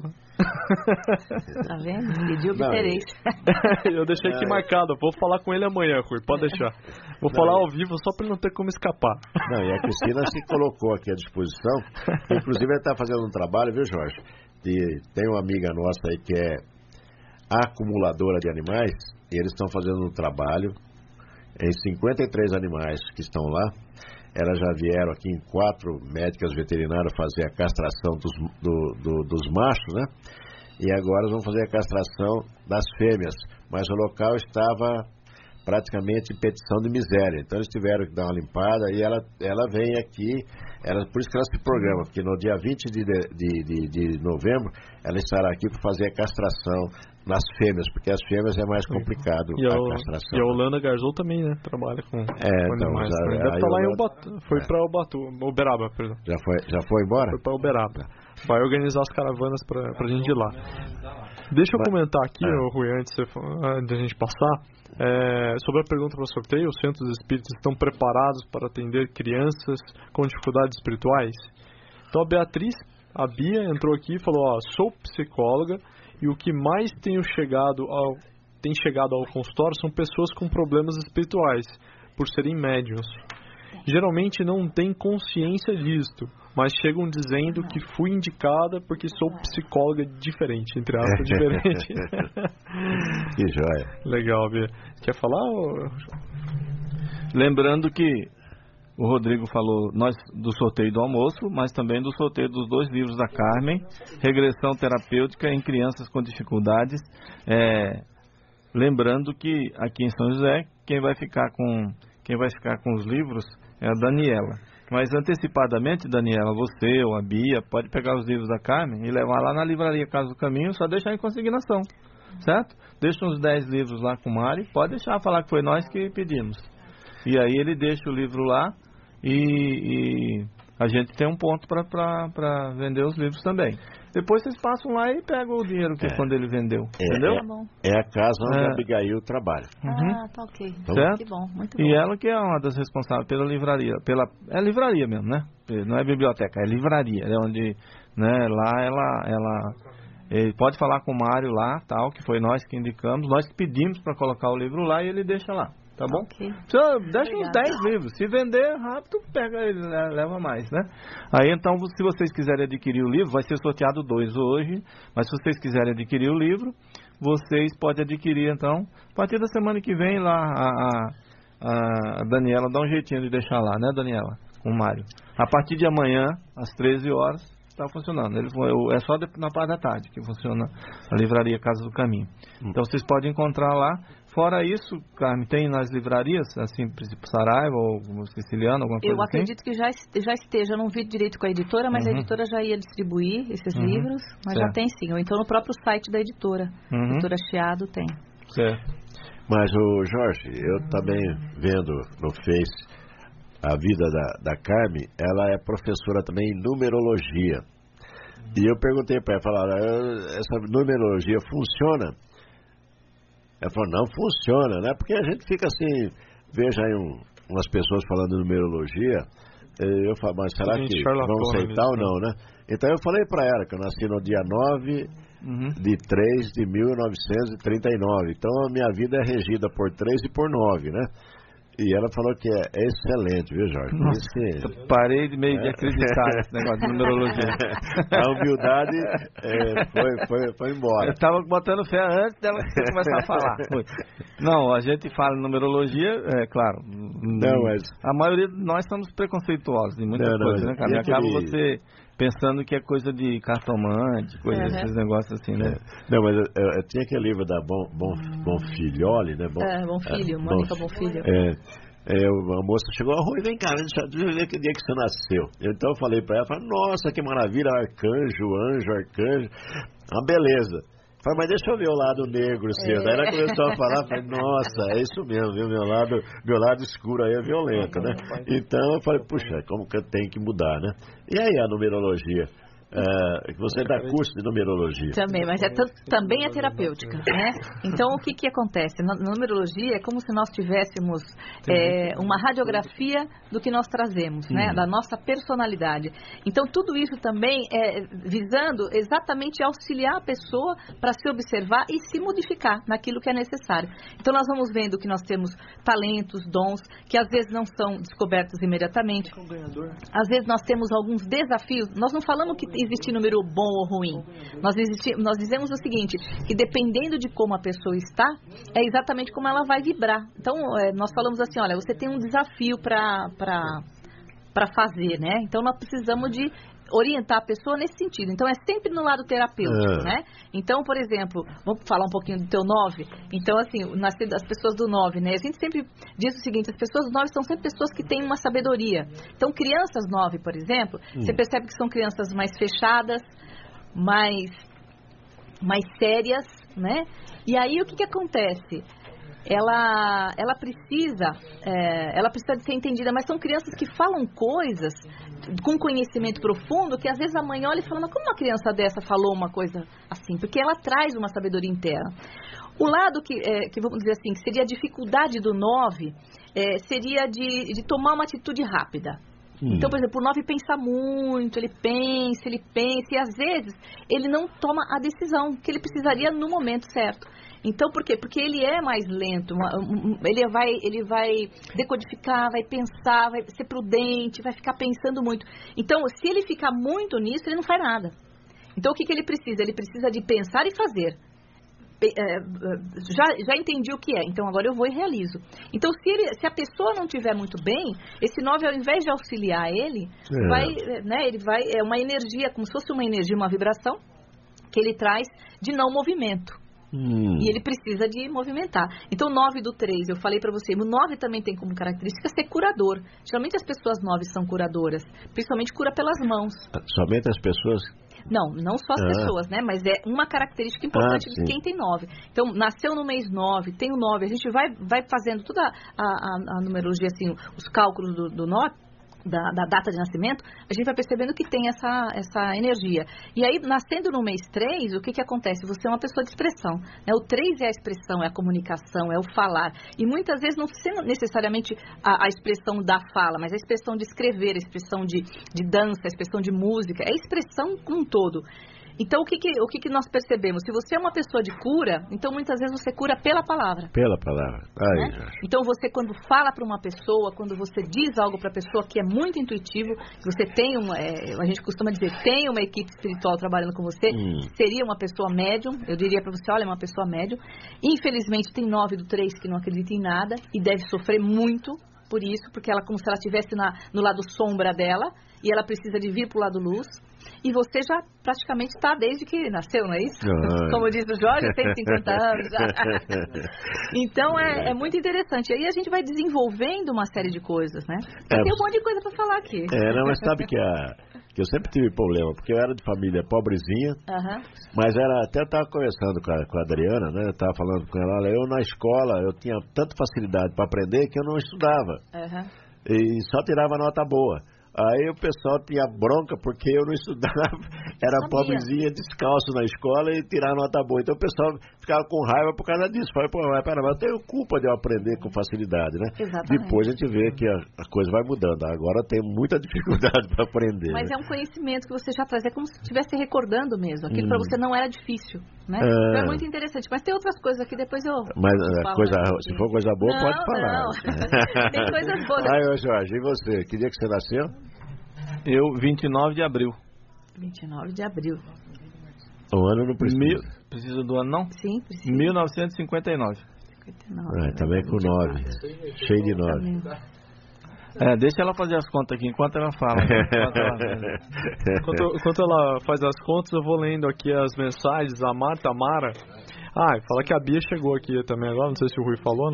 Tá vendo? Pedi obtereis. Eu deixei aqui marcado, vou falar com ele amanhã, Rui, pode deixar. Vou falar ao vivo só pra ele não ter como escapar. Não, e a Cristina se colocou aqui à disposição, inclusive ela está fazendo um trabalho, viu, Jorge? Tem uma amiga nossa aí que é acumuladora de animais, e eles estão fazendo um trabalho em 53 animais que estão lá. Elas já vieram aqui em 4 médicas veterinárias fazer a castração dos machos, né? E agora vão fazer a castração das fêmeas. Mas o local estava praticamente em petição de miséria. Então eles tiveram que dar uma limpada e ela vem aqui, por isso que ela se programa, porque no dia 20 de novembro ela estará aqui para fazer a castração nas fêmeas, porque as fêmeas é mais complicado a castração. E a Holanda Garzou também, né? Trabalha com animais. Deve estar lá em Ubatuba. Foi para Uberaba, perdão. Já foi embora? Foi para Uberaba. Vai organizar as caravanas pra gente ir lá. Deixa eu comentar aqui, Rui, antes de a gente passar, sobre a pergunta para o sorteio. Os centros espíritas estão preparados para atender crianças com dificuldades espirituais? Então a Bia entrou aqui e falou, sou psicóloga e o que mais tem chegado ao consultório são pessoas com problemas espirituais, por serem médiuns. Geralmente não têm consciência disto, mas chegam dizendo que fui indicada porque sou psicóloga diferente, entre aspas, diferente. Que joia. Legal, Bia. Quer falar? Lembrando que o Rodrigo falou do sorteio do almoço, mas também do sorteio dos 2 livros da Carmen, Regressão Terapêutica em Crianças com Dificuldades. Lembrando que aqui em São José, quem vai ficar com os livros é a Daniela. Mas antecipadamente, Daniela, você ou a Bia pode pegar os livros da Carmen e levar lá na livraria Casa do Caminho, só deixar em consignação, certo? Deixa uns 10 livros lá com o Mário, pode deixar, falar que foi nós que pedimos. E aí ele deixa o livro lá e a gente tem um ponto para vender os livros também. Depois vocês passam lá e pegam o dinheiro que quando ele vendeu. Entendeu? É a casa onde a Abigail trabalha. Tá ok. Então, que bom, muito bom. E ela que é uma das responsáveis pela livraria. É livraria mesmo, né? Não é biblioteca, é livraria. É onde, né, lá ele pode falar com o Mário lá, tal, que foi nós que indicamos, nós que pedimos para colocar o livro lá e ele deixa lá. Tá bom? Okay. Deixa uns 10 livros. Se vender rápido, pega ele, leva mais, né? Aí então, se vocês quiserem adquirir o livro, vai ser sorteado 2 hoje. Mas se vocês quiserem adquirir o livro, vocês podem adquirir então. A partir da semana que vem lá, a Daniela dá um jeitinho de deixar lá, né, Daniela? Com o Mário. A partir de amanhã, às 13 horas, está funcionando. É só na parte da tarde que funciona a livraria Casa do Caminho. Então vocês podem encontrar lá. Fora isso, Carmen, tem nas livrarias, assim, Saraiva ou Siciliano, alguma coisa assim? Eu acredito que já esteja, eu não vi direito com a editora, mas a editora já ia distribuir esses livros, mas já tem sim. Ou então no próprio site da editora. Editora Chiado tem. Certo. Mas, Jorge, eu também vendo no Face a vida da Carmen, ela é professora também em numerologia. E eu perguntei para ela, essa numerologia funciona? Ela falou, não funciona, né? Porque a gente fica assim, veja aí umas pessoas falando de numerologia, eu falo, mas será que vão aceitar ou não, né? Então eu falei para ela que eu nasci no dia 9 de 3 de 1939, então a minha vida é regida por 3 e por 9, né? E ela falou que é excelente, viu, Jorge? Nossa, que... Parei de meio de acreditar nesse negócio de numerologia. A humildade foi embora. Eu estava botando fé antes dela começar a falar. Não, a gente fala em numerologia, é claro. Não, mas... A maioria de nós somos preconceituosos em muitas coisas, né, cara? Acaba você pensando que é coisa de cartomante, coisa desses negócios assim, né? Não, mas eu tinha aquele livro da Bonfilioli, né? Bonfilho, Mônica Bonfilho. A moça chegou, Rui, vem cá, deixa eu ver que dia que você nasceu. Então eu falei pra ela, nossa, que maravilha, arcanjo, anjo, uma beleza. Falei, mas deixa eu ver o lado negro seu. Daí ela começou a falar, falei, nossa, é isso mesmo, viu? Meu lado escuro aí é violento, né? Então eu falei, puxa, como que eu tenho que mudar, né? E aí a numerologia? Você dá curso de numerologia. Também, mas também é terapêutica, né? Então, o que acontece? Na numerologia é como se nós tivéssemos uma radiografia do que nós trazemos, né? Da nossa personalidade. Então, tudo isso também é visando exatamente auxiliar a pessoa para se observar e se modificar naquilo que é necessário. Então, nós vamos vendo que nós temos talentos, dons, que às vezes não são descobertos imediatamente. Às vezes nós temos alguns desafios. Nós não falamos que existe número bom ou ruim. Nós dizemos o seguinte, que dependendo de como a pessoa está, é exatamente como ela vai vibrar. Então, nós falamos assim, olha, você tem um desafio para fazer, né? Então, nós precisamos de orientar a pessoa nesse sentido. Então, é sempre no lado terapêutico, né? Então, por exemplo, vamos falar um pouquinho do teu 9. Então, assim, as pessoas do 9, né? A gente sempre diz o seguinte, as pessoas do 9 são sempre pessoas que têm uma sabedoria. Então, crianças 9, por exemplo, você percebe que são crianças mais fechadas, mais sérias, né? E aí, o que acontece? Ela precisa de ser entendida, mas são crianças que falam coisas com conhecimento profundo, que às vezes a mãe olha e fala, mas como uma criança dessa falou uma coisa assim? Porque ela traz uma sabedoria interna. O lado que vamos dizer assim, que seria a dificuldade do 9, seria de tomar uma atitude rápida. Então, por exemplo, o 9 pensa muito, ele pensa, e às vezes ele não toma a decisão que ele precisaria no momento certo. Então, por quê? Porque ele é mais lento, ele vai decodificar, vai pensar, vai ser prudente, vai ficar pensando muito. Então, se ele ficar muito nisso, ele não faz nada. Então, o que ele precisa? Ele precisa de pensar e fazer. Já entendi o que é, então agora eu vou e realizo. Então, se a pessoa não estiver muito bem, esse 9, ao invés de auxiliar ele vai, é uma energia, como se fosse uma energia, uma vibração, que ele traz de não movimento. E ele precisa de movimentar. Então, o 9 do 3, eu falei pra você, o 9 também tem como característica ser curador. Geralmente as pessoas 9 são curadoras, principalmente cura pelas mãos. Somente as pessoas? Não só as pessoas, né? Mas é uma característica importante de quem tem 9. Então, nasceu no mês 9, tem o 9, a gente vai fazendo toda a numerologia, assim, os cálculos do 9, da data de nascimento, a gente vai percebendo que tem essa energia. E aí, nascendo no mês 3, o que acontece? Você é uma pessoa de expressão, né? O 3 é a expressão, é a comunicação, é o falar. E muitas vezes não precisa necessariamente a expressão da fala, mas a expressão de escrever, a expressão de dança, a expressão de música, é a expressão como um todo. Então, o que nós percebemos? Se você é uma pessoa de cura, então muitas vezes você cura pela palavra. Pela palavra. Aí, né? Então, você quando fala para uma pessoa, quando você diz algo para a pessoa que é muito intuitivo, que você tem a gente costuma dizer, tem uma equipe espiritual trabalhando com você, seria uma pessoa médium, eu diria para você, olha, é uma pessoa médium. Infelizmente, tem 9 do 3 que não acredita em nada e deve sofrer muito por isso, porque ela como se ela estivesse no lado sombra dela e ela precisa de vir para o lado luz. E você já praticamente está desde que nasceu, não é isso? Como diz o Jorge, 150 anos já. Então é muito interessante. Aí a gente vai desenvolvendo uma série de coisas, né? Tem um monte de coisa para falar aqui. Mas sabe que eu sempre tive problema, porque eu era de família pobrezinha, mas até eu estava conversando com a Adriana, né? Eu estava falando com ela, eu na escola, eu tinha tanta facilidade para aprender que eu não estudava. E só tirava nota boa. Aí o pessoal tinha bronca porque eu não estudava, era pobrezinha, descalço na escola e tirar nota boa. Então o pessoal ficava com raiva por causa disso. Falei, mas eu tenho culpa de eu aprender com facilidade, né? Exatamente. Depois a gente vê que a coisa vai mudando. Agora tem muita dificuldade para aprender. Mas é um conhecimento que você já traz, é como se estivesse recordando mesmo. Aquilo para você não era difícil, né? Então é muito interessante. Mas tem outras coisas aqui, depois eu... Mas se for coisa boa, pode falar. Não. Tem coisas boas. Jorge, e você? Que dia que você nasceu? Eu, 29 de abril. 29 de abril. O ano não precisa. Precisa do ano, não? Sim, precisa. 1959. Também com 9. Cheio de 9. Deixa ela fazer as contas aqui enquanto ela fala. Enquanto ela faz as contas, eu vou lendo aqui as mensagens. A Marta Mara. Fala que a Bia chegou aqui também agora. Não sei se o Rui falou, né?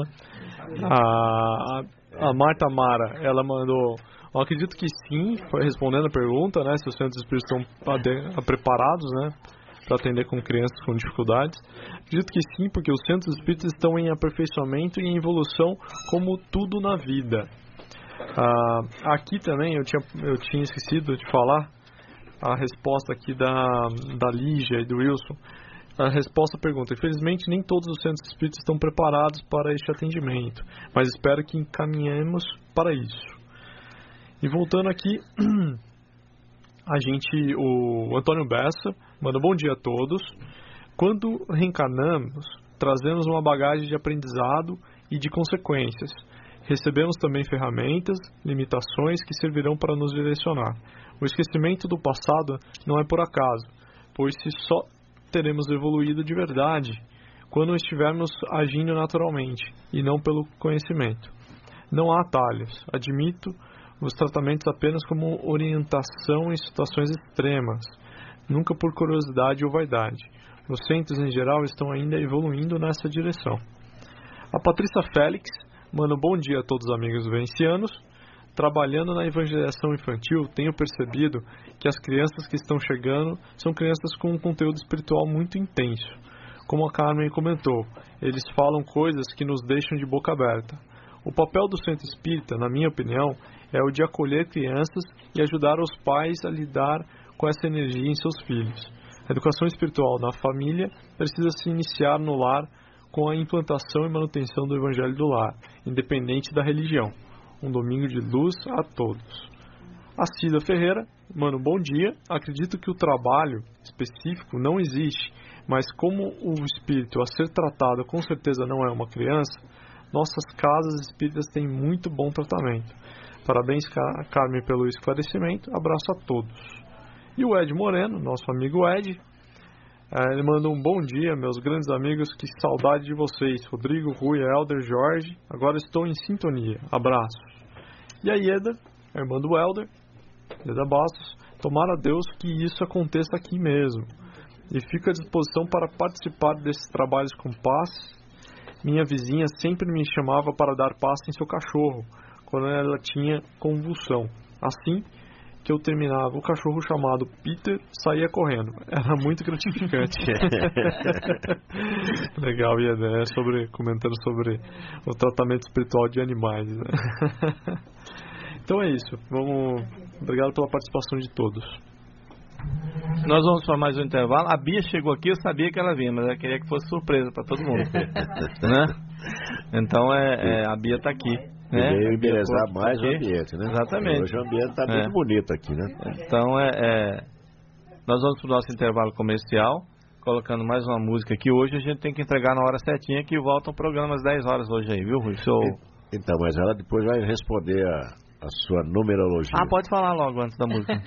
A Marta Mara, ela mandou... Eu acredito que sim, respondendo a pergunta, né? Se os centros espíritas estão preparados, né? para atender com crianças com dificuldades? Acredito que sim, porque os centros espíritas estão em aperfeiçoamento e em evolução, como tudo na vida. Aqui também eu tinha esquecido de falar a resposta aqui da Lígia e do Wilson. A resposta pergunta: infelizmente nem todos os centros espíritas estão preparados para este atendimento, mas espero que encaminhemos para isso. E voltando aqui, o Antônio Bessa manda: bom dia a todos. Quando reencarnamos, trazemos uma bagagem de aprendizado e de consequências. Recebemos também ferramentas, limitações que servirão para nos direcionar. O esquecimento do passado não é por acaso, pois se só teremos evoluído de verdade quando estivermos agindo naturalmente e não pelo conhecimento. Não há atalhos. Admito os tratamentos apenas como orientação em situações extremas, nunca por curiosidade ou vaidade. Os centros em geral estão ainda evoluindo nessa direção. A Patrícia Félix manda um bom dia a todos os amigos vivencianos. Trabalhando na evangelização infantil, tenho percebido que as crianças que estão chegando são crianças com um conteúdo espiritual muito intenso. Como a Carmen comentou, eles falam coisas que nos deixam de boca aberta. O papel do centro espírita, na minha opinião, é o de acolher crianças e ajudar os pais a lidar com essa energia em seus filhos. A educação espiritual na família precisa se iniciar no lar com a implantação e manutenção do evangelho do lar, independente da religião. Um domingo de luz a todos. A Cida Ferreira, mano, bom dia. Acredito que o trabalho específico não existe, mas como o espírito a ser tratado com certeza não é uma criança, nossas casas espíritas têm muito bom tratamento. Parabéns, Carmen, pelo esclarecimento. Abraço a todos. E o Ed Moreno, nosso amigo Ed, ele manda um bom dia, meus grandes amigos, que saudade de vocês. Rodrigo, Rui, Helder, Jorge, agora estou em sintonia. Abraços. E a Ieda, a irmã do Helder, Ieda Bastos, tomara a Deus que isso aconteça aqui mesmo. E fico à disposição para participar desses trabalhos com paz. Minha vizinha sempre me chamava para dar paz em seu cachorro, quando ela tinha convulsão. Assim que eu terminava, o cachorro chamado Peter saía correndo. Era muito gratificante. Legal, e comentando sobre o tratamento espiritual de animais, né? Então é isso. Obrigado pela participação de todos. Nós vamos para mais um intervalo. A Bia chegou aqui, eu sabia que ela vinha, mas eu queria que fosse surpresa para todo mundo, né? Então a Bia está aqui. E veio embelezar mais o ambiente, né? Exatamente. Hoje o ambiente está muito bonito aqui, né? Então nós vamos para o nosso intervalo comercial, colocando mais uma música aqui. Hoje a gente tem que entregar na hora certinha, que volta o programa às 10 horas hoje aí, viu, Rui? Então, mas ela depois vai responder a sua numerologia. Pode falar logo antes da música.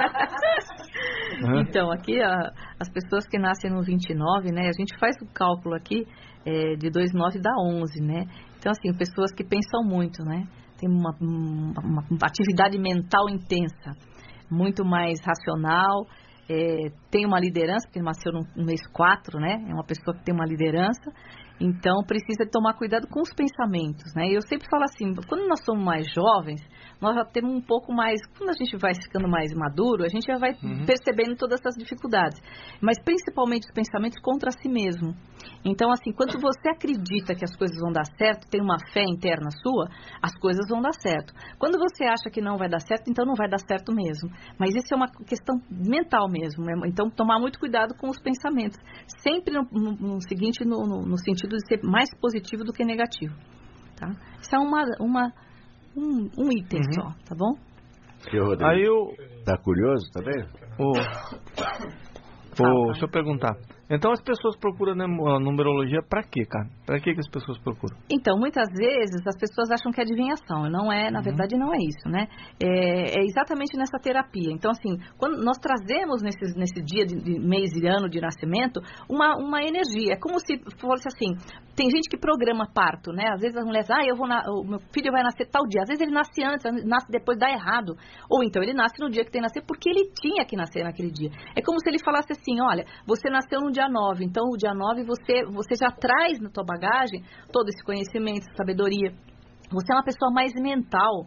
Então, aqui as pessoas que nascem no 29, né? A gente faz o cálculo aqui de 29 dá 11, né? Então, assim, pessoas que pensam muito, né? Tem uma atividade mental intensa, muito mais racional, tem uma liderança, porque nasceu no mês 4, né? É uma pessoa que tem uma liderança, então precisa tomar cuidado com os pensamentos, né? Eu sempre falo assim, quando nós somos mais jovens, nós já temos um pouco mais, quando a gente vai ficando mais maduro, a gente já vai percebendo todas essas dificuldades, mas principalmente os pensamentos contra si mesmo. Então, assim, quando você acredita que as coisas vão dar certo, tem uma fé interna sua, as coisas vão dar certo. Quando você acha que não vai dar certo, então não vai dar certo mesmo. Mas isso é uma questão mental mesmo, né? Então, tomar muito cuidado com os pensamentos, sempre no sentido de ser mais positivo do que negativo, tá? Isso é um item só, tá bom? Aí tá curioso também? Deixa eu perguntar. Então as pessoas procuram a numerologia para quê, cara? Para que as pessoas procuram? Então, muitas vezes as pessoas acham que é adivinhação. Não é, na verdade não é isso, né? É exatamente nessa terapia. Então, assim, quando nós trazemos nesse dia de mês e ano de nascimento uma energia. É como se fosse assim, tem gente que programa parto, né? Às vezes as mulheres, o meu filho vai nascer tal dia. Às vezes ele nasce antes, nasce depois, dá errado. Ou então ele nasce no dia que tem que nascer porque ele tinha que nascer naquele dia. É como se ele falasse assim, olha, você nasceu no dia 9, então o dia 9 você já traz na tua bagagem todo esse conhecimento, essa sabedoria. Você é uma pessoa mais mental.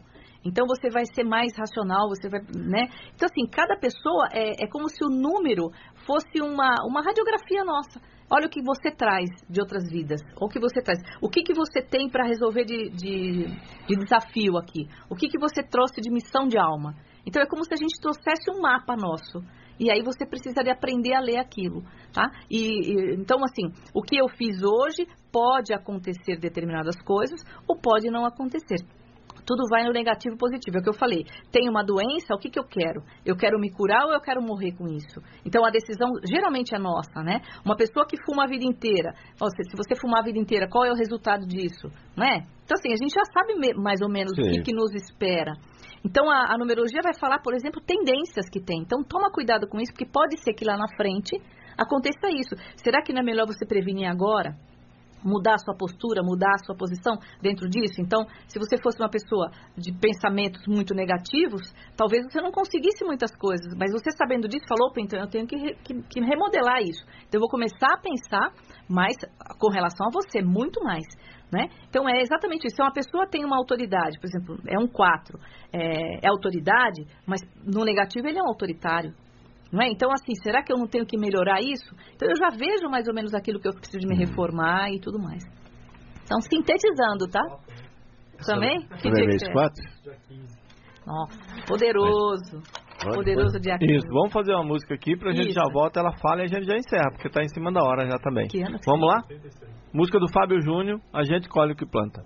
Então você vai ser mais racional, você vai, né? Então assim, cada pessoa é como se o número fosse uma radiografia nossa. Olha o que você traz de outras vidas, o que você traz, o que você tem para resolver de desafio aqui, o que você trouxe de missão de alma. Então é como se a gente trouxesse um mapa nosso. E aí você precisaria aprender a ler aquilo, tá? Então, assim, o que eu fiz hoje pode acontecer determinadas coisas ou pode não acontecer. Tudo vai no negativo e positivo. É o que eu falei. Tem uma doença, o que eu quero? Eu quero me curar ou eu quero morrer com isso? Então, a decisão geralmente é nossa, né? Uma pessoa que fuma a vida inteira, se você fumar a vida inteira, qual é o resultado disso? Não é? Então, assim, a gente já sabe mais ou menos o que nos espera. Então, a numerologia vai falar, por exemplo, tendências que tem. Então, toma cuidado com isso, porque pode ser que lá na frente aconteça isso. Será que não é melhor você prevenir agora? Mudar a sua postura, mudar a sua posição dentro disso? Então, se você fosse uma pessoa de pensamentos muito negativos, talvez você não conseguisse muitas coisas, mas você sabendo disso, falou, então eu tenho que remodelar isso. Então, eu vou começar a pensar mais com relação a você, muito mais, né? Então, é exatamente isso. Se uma pessoa tem uma autoridade, por exemplo, é um 4, é autoridade, mas no negativo ele é um autoritário. Não é? Então, assim, será que eu não tenho que melhorar isso? Então, eu já vejo mais ou menos aquilo que eu preciso de me reformar e tudo mais. Então, sintetizando, tá? Também? Que dia que é? 4? Nossa, poderoso. Poderoso dia 15. Isso, vamos fazer uma música aqui pra gente já volta, ela fala e a gente já encerra, porque tá em cima da hora já também. Vamos lá? Música do Fábio Júnior, A Gente Colhe o que Planta.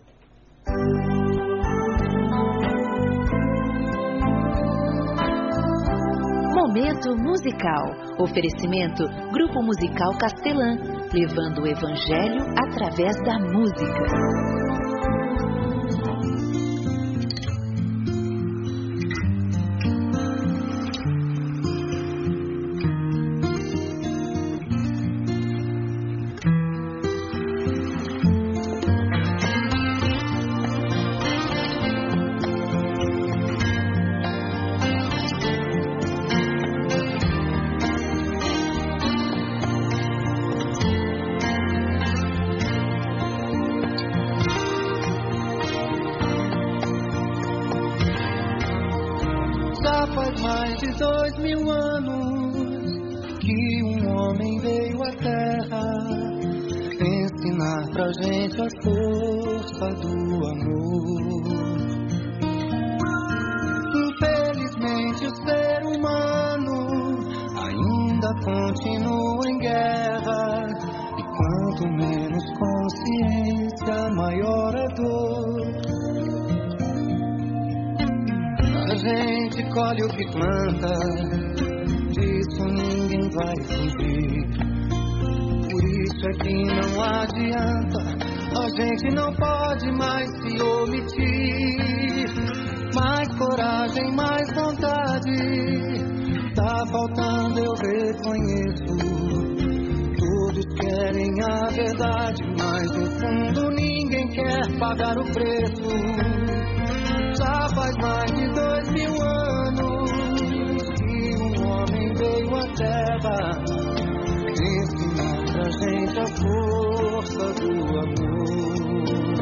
Momento musical. Oferecimento Grupo Musical Castelã, levando o Evangelho através da música. Faz mais de 2000 anos que um homem veio à Terra ensinar pra gente a força do amor. Infelizmente o ser humano ainda continua em guerra, e quanto menos consciência, maior a dor. A gente colhe o que planta, disso ninguém vai fugir. Por isso é que não adianta, a gente não pode mais se omitir. Mais coragem, mais vontade, tá faltando, eu reconheço. Todos querem a verdade, mas no fundo ninguém quer pagar o preço. Já faz mais de 2000 anos que um homem veio à Terra ensinar pra gente a força do amor.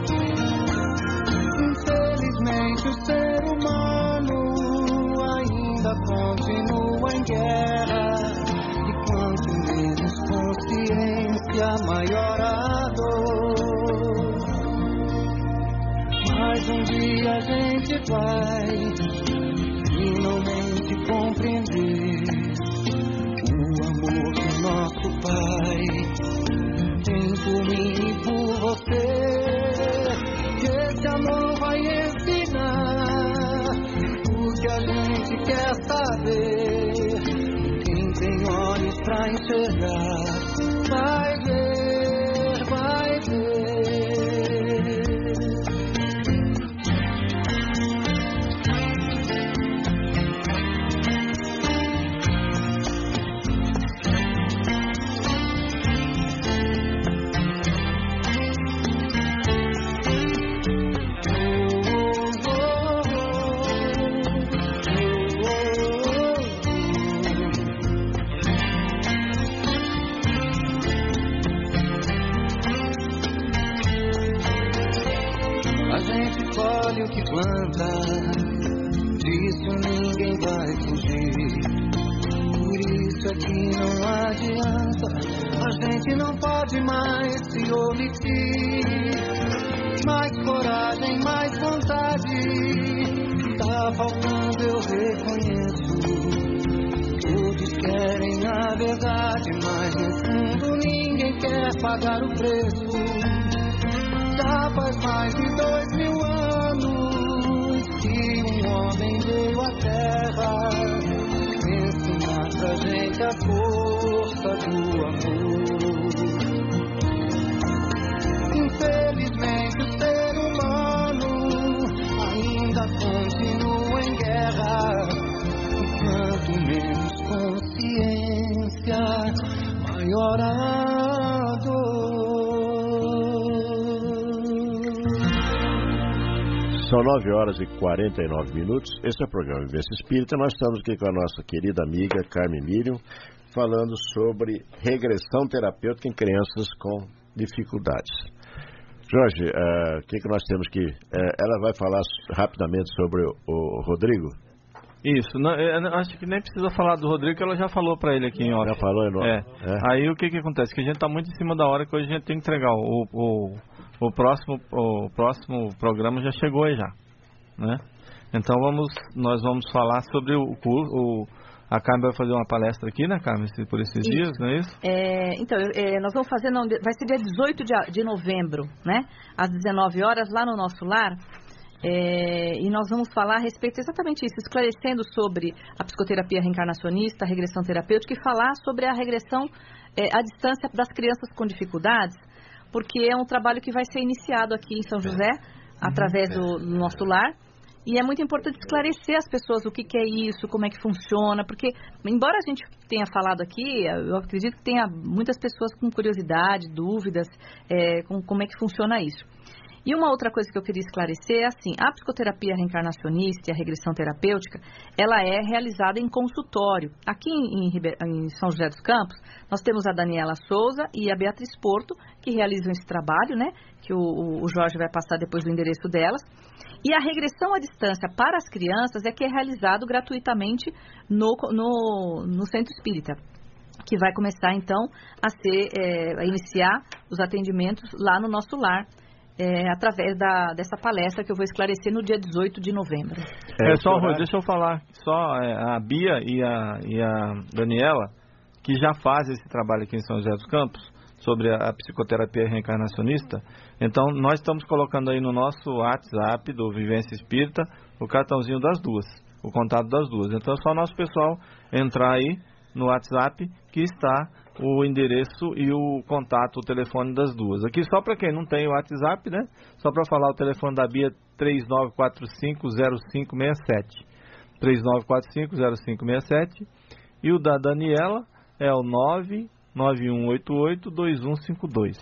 Infelizmente o ser humano ainda continua em guerra, e quanto menos consciência, maior a dor. Mas um dia a gente vai finalmente compreender o amor do nosso Pai tem por mim e por você. E esse amor vai ensinar o que a gente quer saber. Quem tem olhos pra enxergar vai ver, vai ver. O que planta, mente não pode mais se omitir. Mais coragem, mais vontade, tá faltando, eu reconheço. Todos querem a verdade, mas no fundo ninguém quer pagar o preço. Já faz mais de 2000 anos que um homem veio à Terra ensinar pra gente a força do amor. Infelizmente o ser humano ainda continua em guerra. Quanto menos consciência, maior a dor. São 9 horas e 49 minutos. Esse é o programa Vivência Espírita. Nós estamos aqui com a nossa querida amiga Carmen Miriam, falando sobre regressão terapêutica em crianças com dificuldades. Jorge, o que nós temos que... ela vai falar rapidamente sobre o Rodrigo? Isso, não, acho que nem precisa falar do Rodrigo, que ela já falou para ele aqui em off. Já falou em off? Aí o que acontece? Que a gente está muito em cima da hora, que hoje a gente tem que entregar. O próximo programa já chegou aí já, né? Então nós vamos falar sobre o curso. A Carmen vai fazer uma palestra aqui, né, Carmen, por esses dias, não é isso? Então, nós vamos fazer, vai ser dia 18 de novembro, né? Às 19 horas, lá no nosso lar. E nós vamos falar a respeito exatamente isso, esclarecendo sobre a psicoterapia reencarnacionista, a regressão terapêutica, e falar sobre a regressão à distância das crianças com dificuldades, porque é um trabalho que vai ser iniciado aqui em São José, através do nosso lar. E é muito importante esclarecer às pessoas o que é isso, como é que funciona, porque, embora a gente tenha falado aqui, eu acredito que tenha muitas pessoas com curiosidade, dúvidas, com como é que funciona isso. E uma outra coisa que eu queria esclarecer é assim, a psicoterapia reencarnacionista e a regressão terapêutica, ela é realizada em consultório. Aqui em São José dos Campos, nós temos a Daniela Souza e a Beatriz Porto, que realizam esse trabalho, né? Que o Jorge vai passar depois do endereço delas. E a regressão à distância para as crianças é que é realizado gratuitamente no Centro Espírita, que vai começar então a iniciar os atendimentos lá no nosso lar, através dessa palestra que eu vou esclarecer no dia 18 de novembro. Deixa eu falar, a Bia e a Daniela, que já fazem esse trabalho aqui em São José dos Campos, sobre a psicoterapia reencarnacionista. Então, nós estamos colocando aí no nosso WhatsApp do Vivência Espírita o cartãozinho das duas, o contato das duas. Então, é só o nosso pessoal entrar aí no WhatsApp, que está o endereço e o contato, o telefone das duas. Aqui, só para quem não tem o WhatsApp, né? Só para falar, o telefone da Bia 3945-0567. 3945-0567. E o da Daniela é o 99188-2152.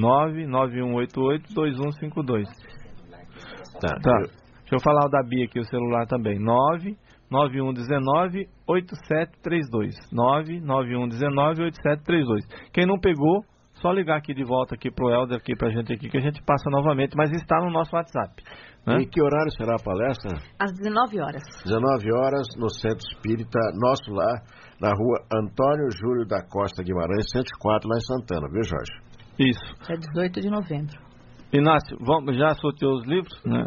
99188-2152. Tá. Deixa eu falar o da Bia aqui, o celular também. 99119-8732. 99119-8732. Quem não pegou, só ligar aqui de volta aqui pro Helder, aqui pra gente aqui, que a gente passa novamente, mas está no nosso WhatsApp. Né? E que horário será a palestra? Às 19 horas. 19 horas no Centro Espírita Nosso Lar, na rua Antônio Júlio da Costa Guimarães, 104, lá em Santana, viu, Jorge? Isso. É 18 de novembro. Inácio, já sorteou os livros, né?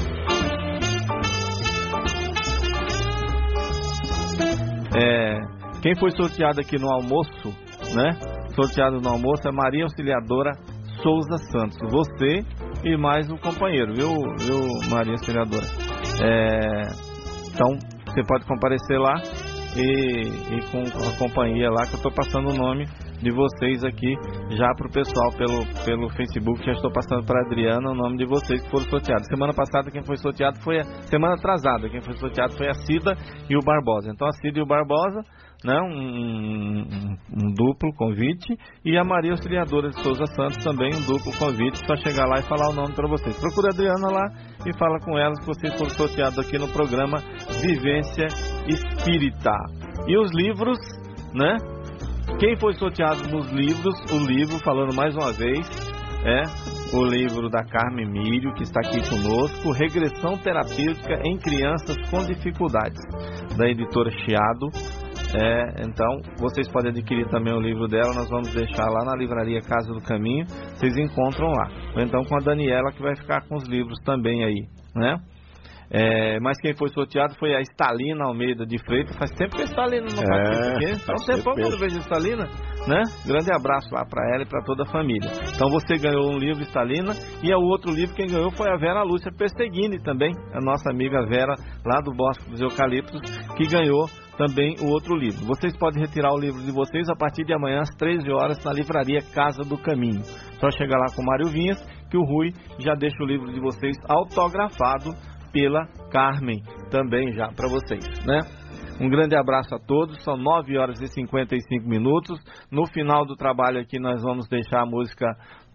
Quem foi sorteado aqui no almoço, né? Sorteado no almoço é Maria Auxiliadora Souza Santos. Você e mais um companheiro, viu Maria Auxiliadora? Então, você pode comparecer lá e com a companhia lá, que eu estou passando o nome de vocês aqui já para o pessoal pelo Facebook. Já estou passando para a Adriana o nome de vocês que foram sorteados. Semana passada quem foi sorteado semana atrasada quem foi sorteado foi a Cida e o Barbosa. Então a Cida e o Barbosa, né, um duplo convite, e a Maria Auxiliadora de Souza Santos também um duplo convite, para chegar lá e falar o nome para vocês. Procura a Adriana lá e fala com elas que vocês foram sorteados aqui no programa Vivência Espírita. E os livros, né? Quem foi sorteado nos livros, o livro, falando mais uma vez, o livro da Carmen Miriam, que está aqui conosco, Regressão Terapêutica em Crianças com Dificuldades, da editora Chiado. Então, vocês podem adquirir também o livro dela. Nós vamos deixar lá na livraria Casa do Caminho. Vocês encontram lá. Ou então com a Daniela, que vai ficar com os livros também aí, né? Mas quem foi sorteado foi a Estalina Almeida de Freitas. Faz tempo que a Estalina não participa aqui. Faz um tempão que eu vejo a Estalina, né? Grande abraço lá para ela e para toda a família. Então você ganhou um livro, Estalina, e o outro livro quem ganhou foi a Vera Lúcia Perseguini também, a nossa amiga Vera lá do Bosque dos Eucaliptos, que ganhou também o outro livro. Vocês podem retirar o livro de vocês a partir de amanhã às 13 horas na livraria Casa do Caminho. Só chegar lá com o Mário Vinhas que o Rui já deixa o livro de vocês autografado pela Carmen também já para vocês, né? Um grande abraço a todos. São 9 horas e 55 minutos. No final do trabalho aqui nós vamos deixar a música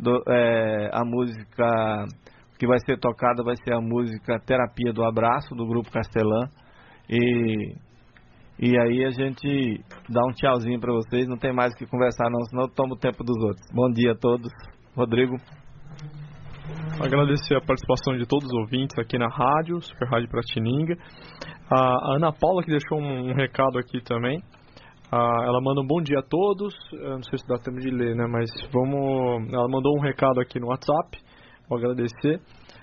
que vai ser tocada, vai ser a música Terapia do Abraço do Grupo Castelã. E aí a gente dá um tchauzinho para vocês. Não tem mais o que conversar não, senão eu tomo o tempo dos outros. Bom dia a todos. Rodrigo. Agradecer a participação de todos os ouvintes aqui na rádio, Super Rádio Piratininga. A Ana Paula que deixou um recado aqui também. Ela manda um bom dia a todos. Eu não sei se dá tempo de ler, né? Mas ela mandou um recado aqui no WhatsApp. Vou agradecer.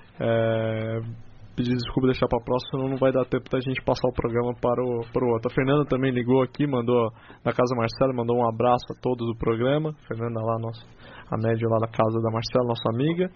Pedir desculpa, deixar para a próxima, senão não vai dar tempo da gente passar o programa para o outro. A Fernanda também ligou aqui, mandou na Casa Marcela, mandou um abraço a todos do programa. Fernanda lá, a média lá da Casa da Marcela, nossa amiga.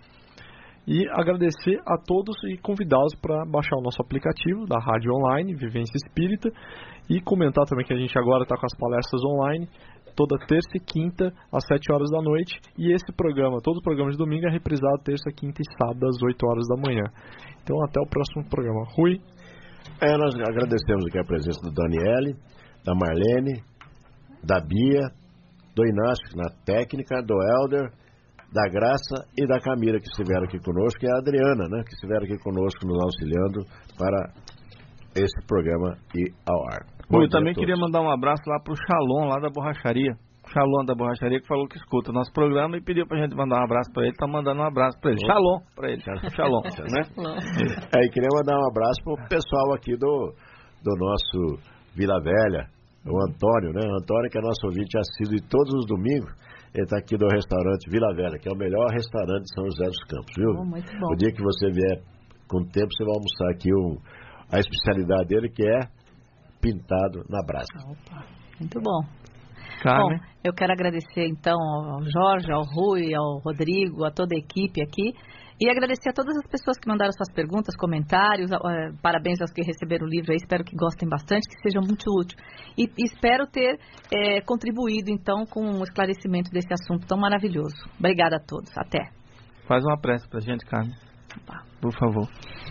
E agradecer a todos e convidá-los para baixar o nosso aplicativo da Rádio Online, Vivência Espírita, e comentar também que a gente agora está com as palestras online, toda terça e quinta, às 7 horas da noite, e esse programa, todo o programa de domingo é reprisado terça, quinta e sábado, às 8 horas da manhã. Então, até o próximo programa. Rui? Nós agradecemos aqui a presença do Daniele, da Marlene, da Bia, do Inácio na técnica, do Helder, da Graça e da Camila, que estiveram aqui conosco, e a Adriana, né, que estiveram aqui conosco nos auxiliando para esse programa ir ao ar. Eu também queria mandar um abraço lá pro Shalom, lá da borracharia. Shalom da borracharia, que falou que escuta o nosso programa e pediu pra gente mandar um abraço pra ele. Tá mandando um abraço pra ele. Shalom pra ele. Shalom, né? E queria mandar um abraço pro pessoal aqui do nosso Vila Velha, o Antônio, né? O Antônio, que é nosso ouvinte assíduo de todos os domingos. Ele está aqui do restaurante Vila Velha, que é o melhor restaurante de São José dos Campos, viu? Muito bom. O dia que você vier com tempo, você vai almoçar aqui a especialidade dele, que é pintado na brasa. Opa, muito bom. Carmen. Bom, eu quero agradecer então ao Jorge, ao Rui, ao Rodrigo, a toda a equipe aqui. E agradecer a todas as pessoas que mandaram suas perguntas, comentários, parabéns aos que receberam o livro aí, espero que gostem bastante, que seja muito útil. E espero ter contribuído, então, com um esclarecimento desse assunto tão maravilhoso. Obrigada a todos. Até. Faz uma prece pra gente, Carmen. Por favor.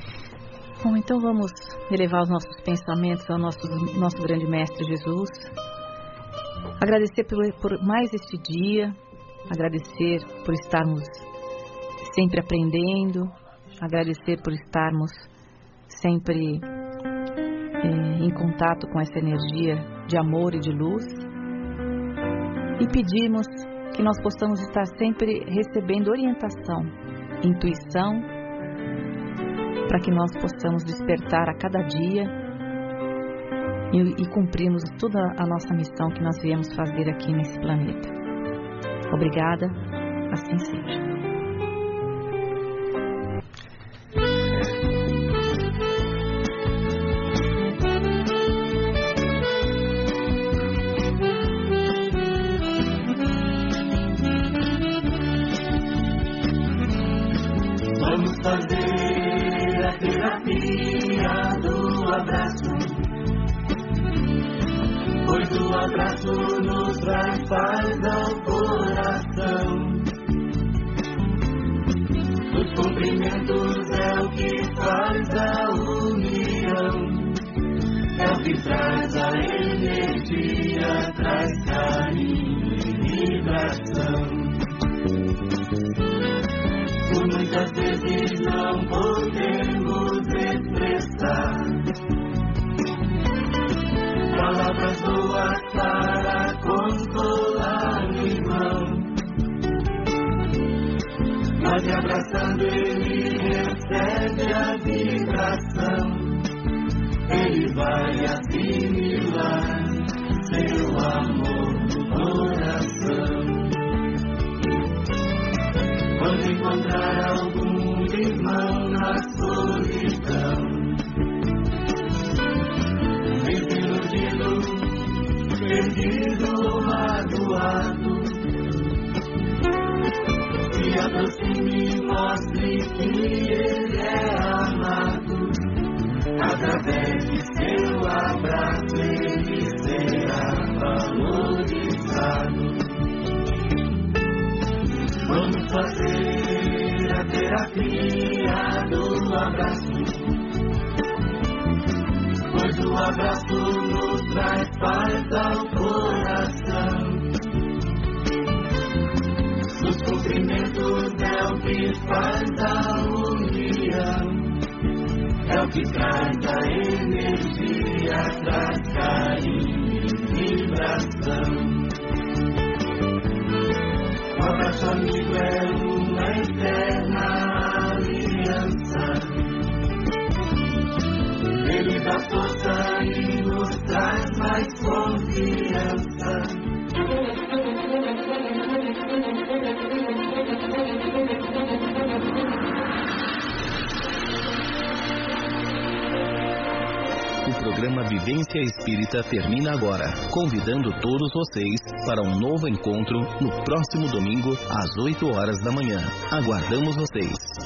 Bom, então vamos elevar os nossos pensamentos ao nosso grande Mestre Jesus. Agradecer por mais este dia, agradecer por estarmos sempre aprendendo, agradecer por estarmos sempre em contato com essa energia de amor e de luz, e pedimos que nós possamos estar sempre recebendo orientação, intuição, para que nós possamos despertar a cada dia e cumprirmos toda a nossa missão que nós viemos fazer aqui nesse planeta. Obrigada, assim seja. Vamos fazer a terapia do abraço, pois o abraço nos traz paz ao coração. Os cumprimentos é o que faz a união, é o que traz a energia, traz carinho e vibração. Por muitas vezes não podemos expressar palavras boas para consolar o irmão, mas abraçando ele recebe a vibração, ele vai assimilar sem encontrar algum irmão na solidão, desiludido, perdido, magoado. Se aproxime e mostre que ele é amado. Através de seu abraço ele será valorizado. Vamos fazer a terapia do abraço, pois o abraço nos traz paz ao coração. Nos cumprimentos é o que faz a união, é o que traz a energia, traz carinho e vibração. O abraço amigo é uma eterna aliança. Ele dá força e nos traz mais confiança. O programa Vivência Espírita termina agora, convidando todos vocês para um novo encontro no próximo domingo às 8 horas da manhã. Aguardamos vocês.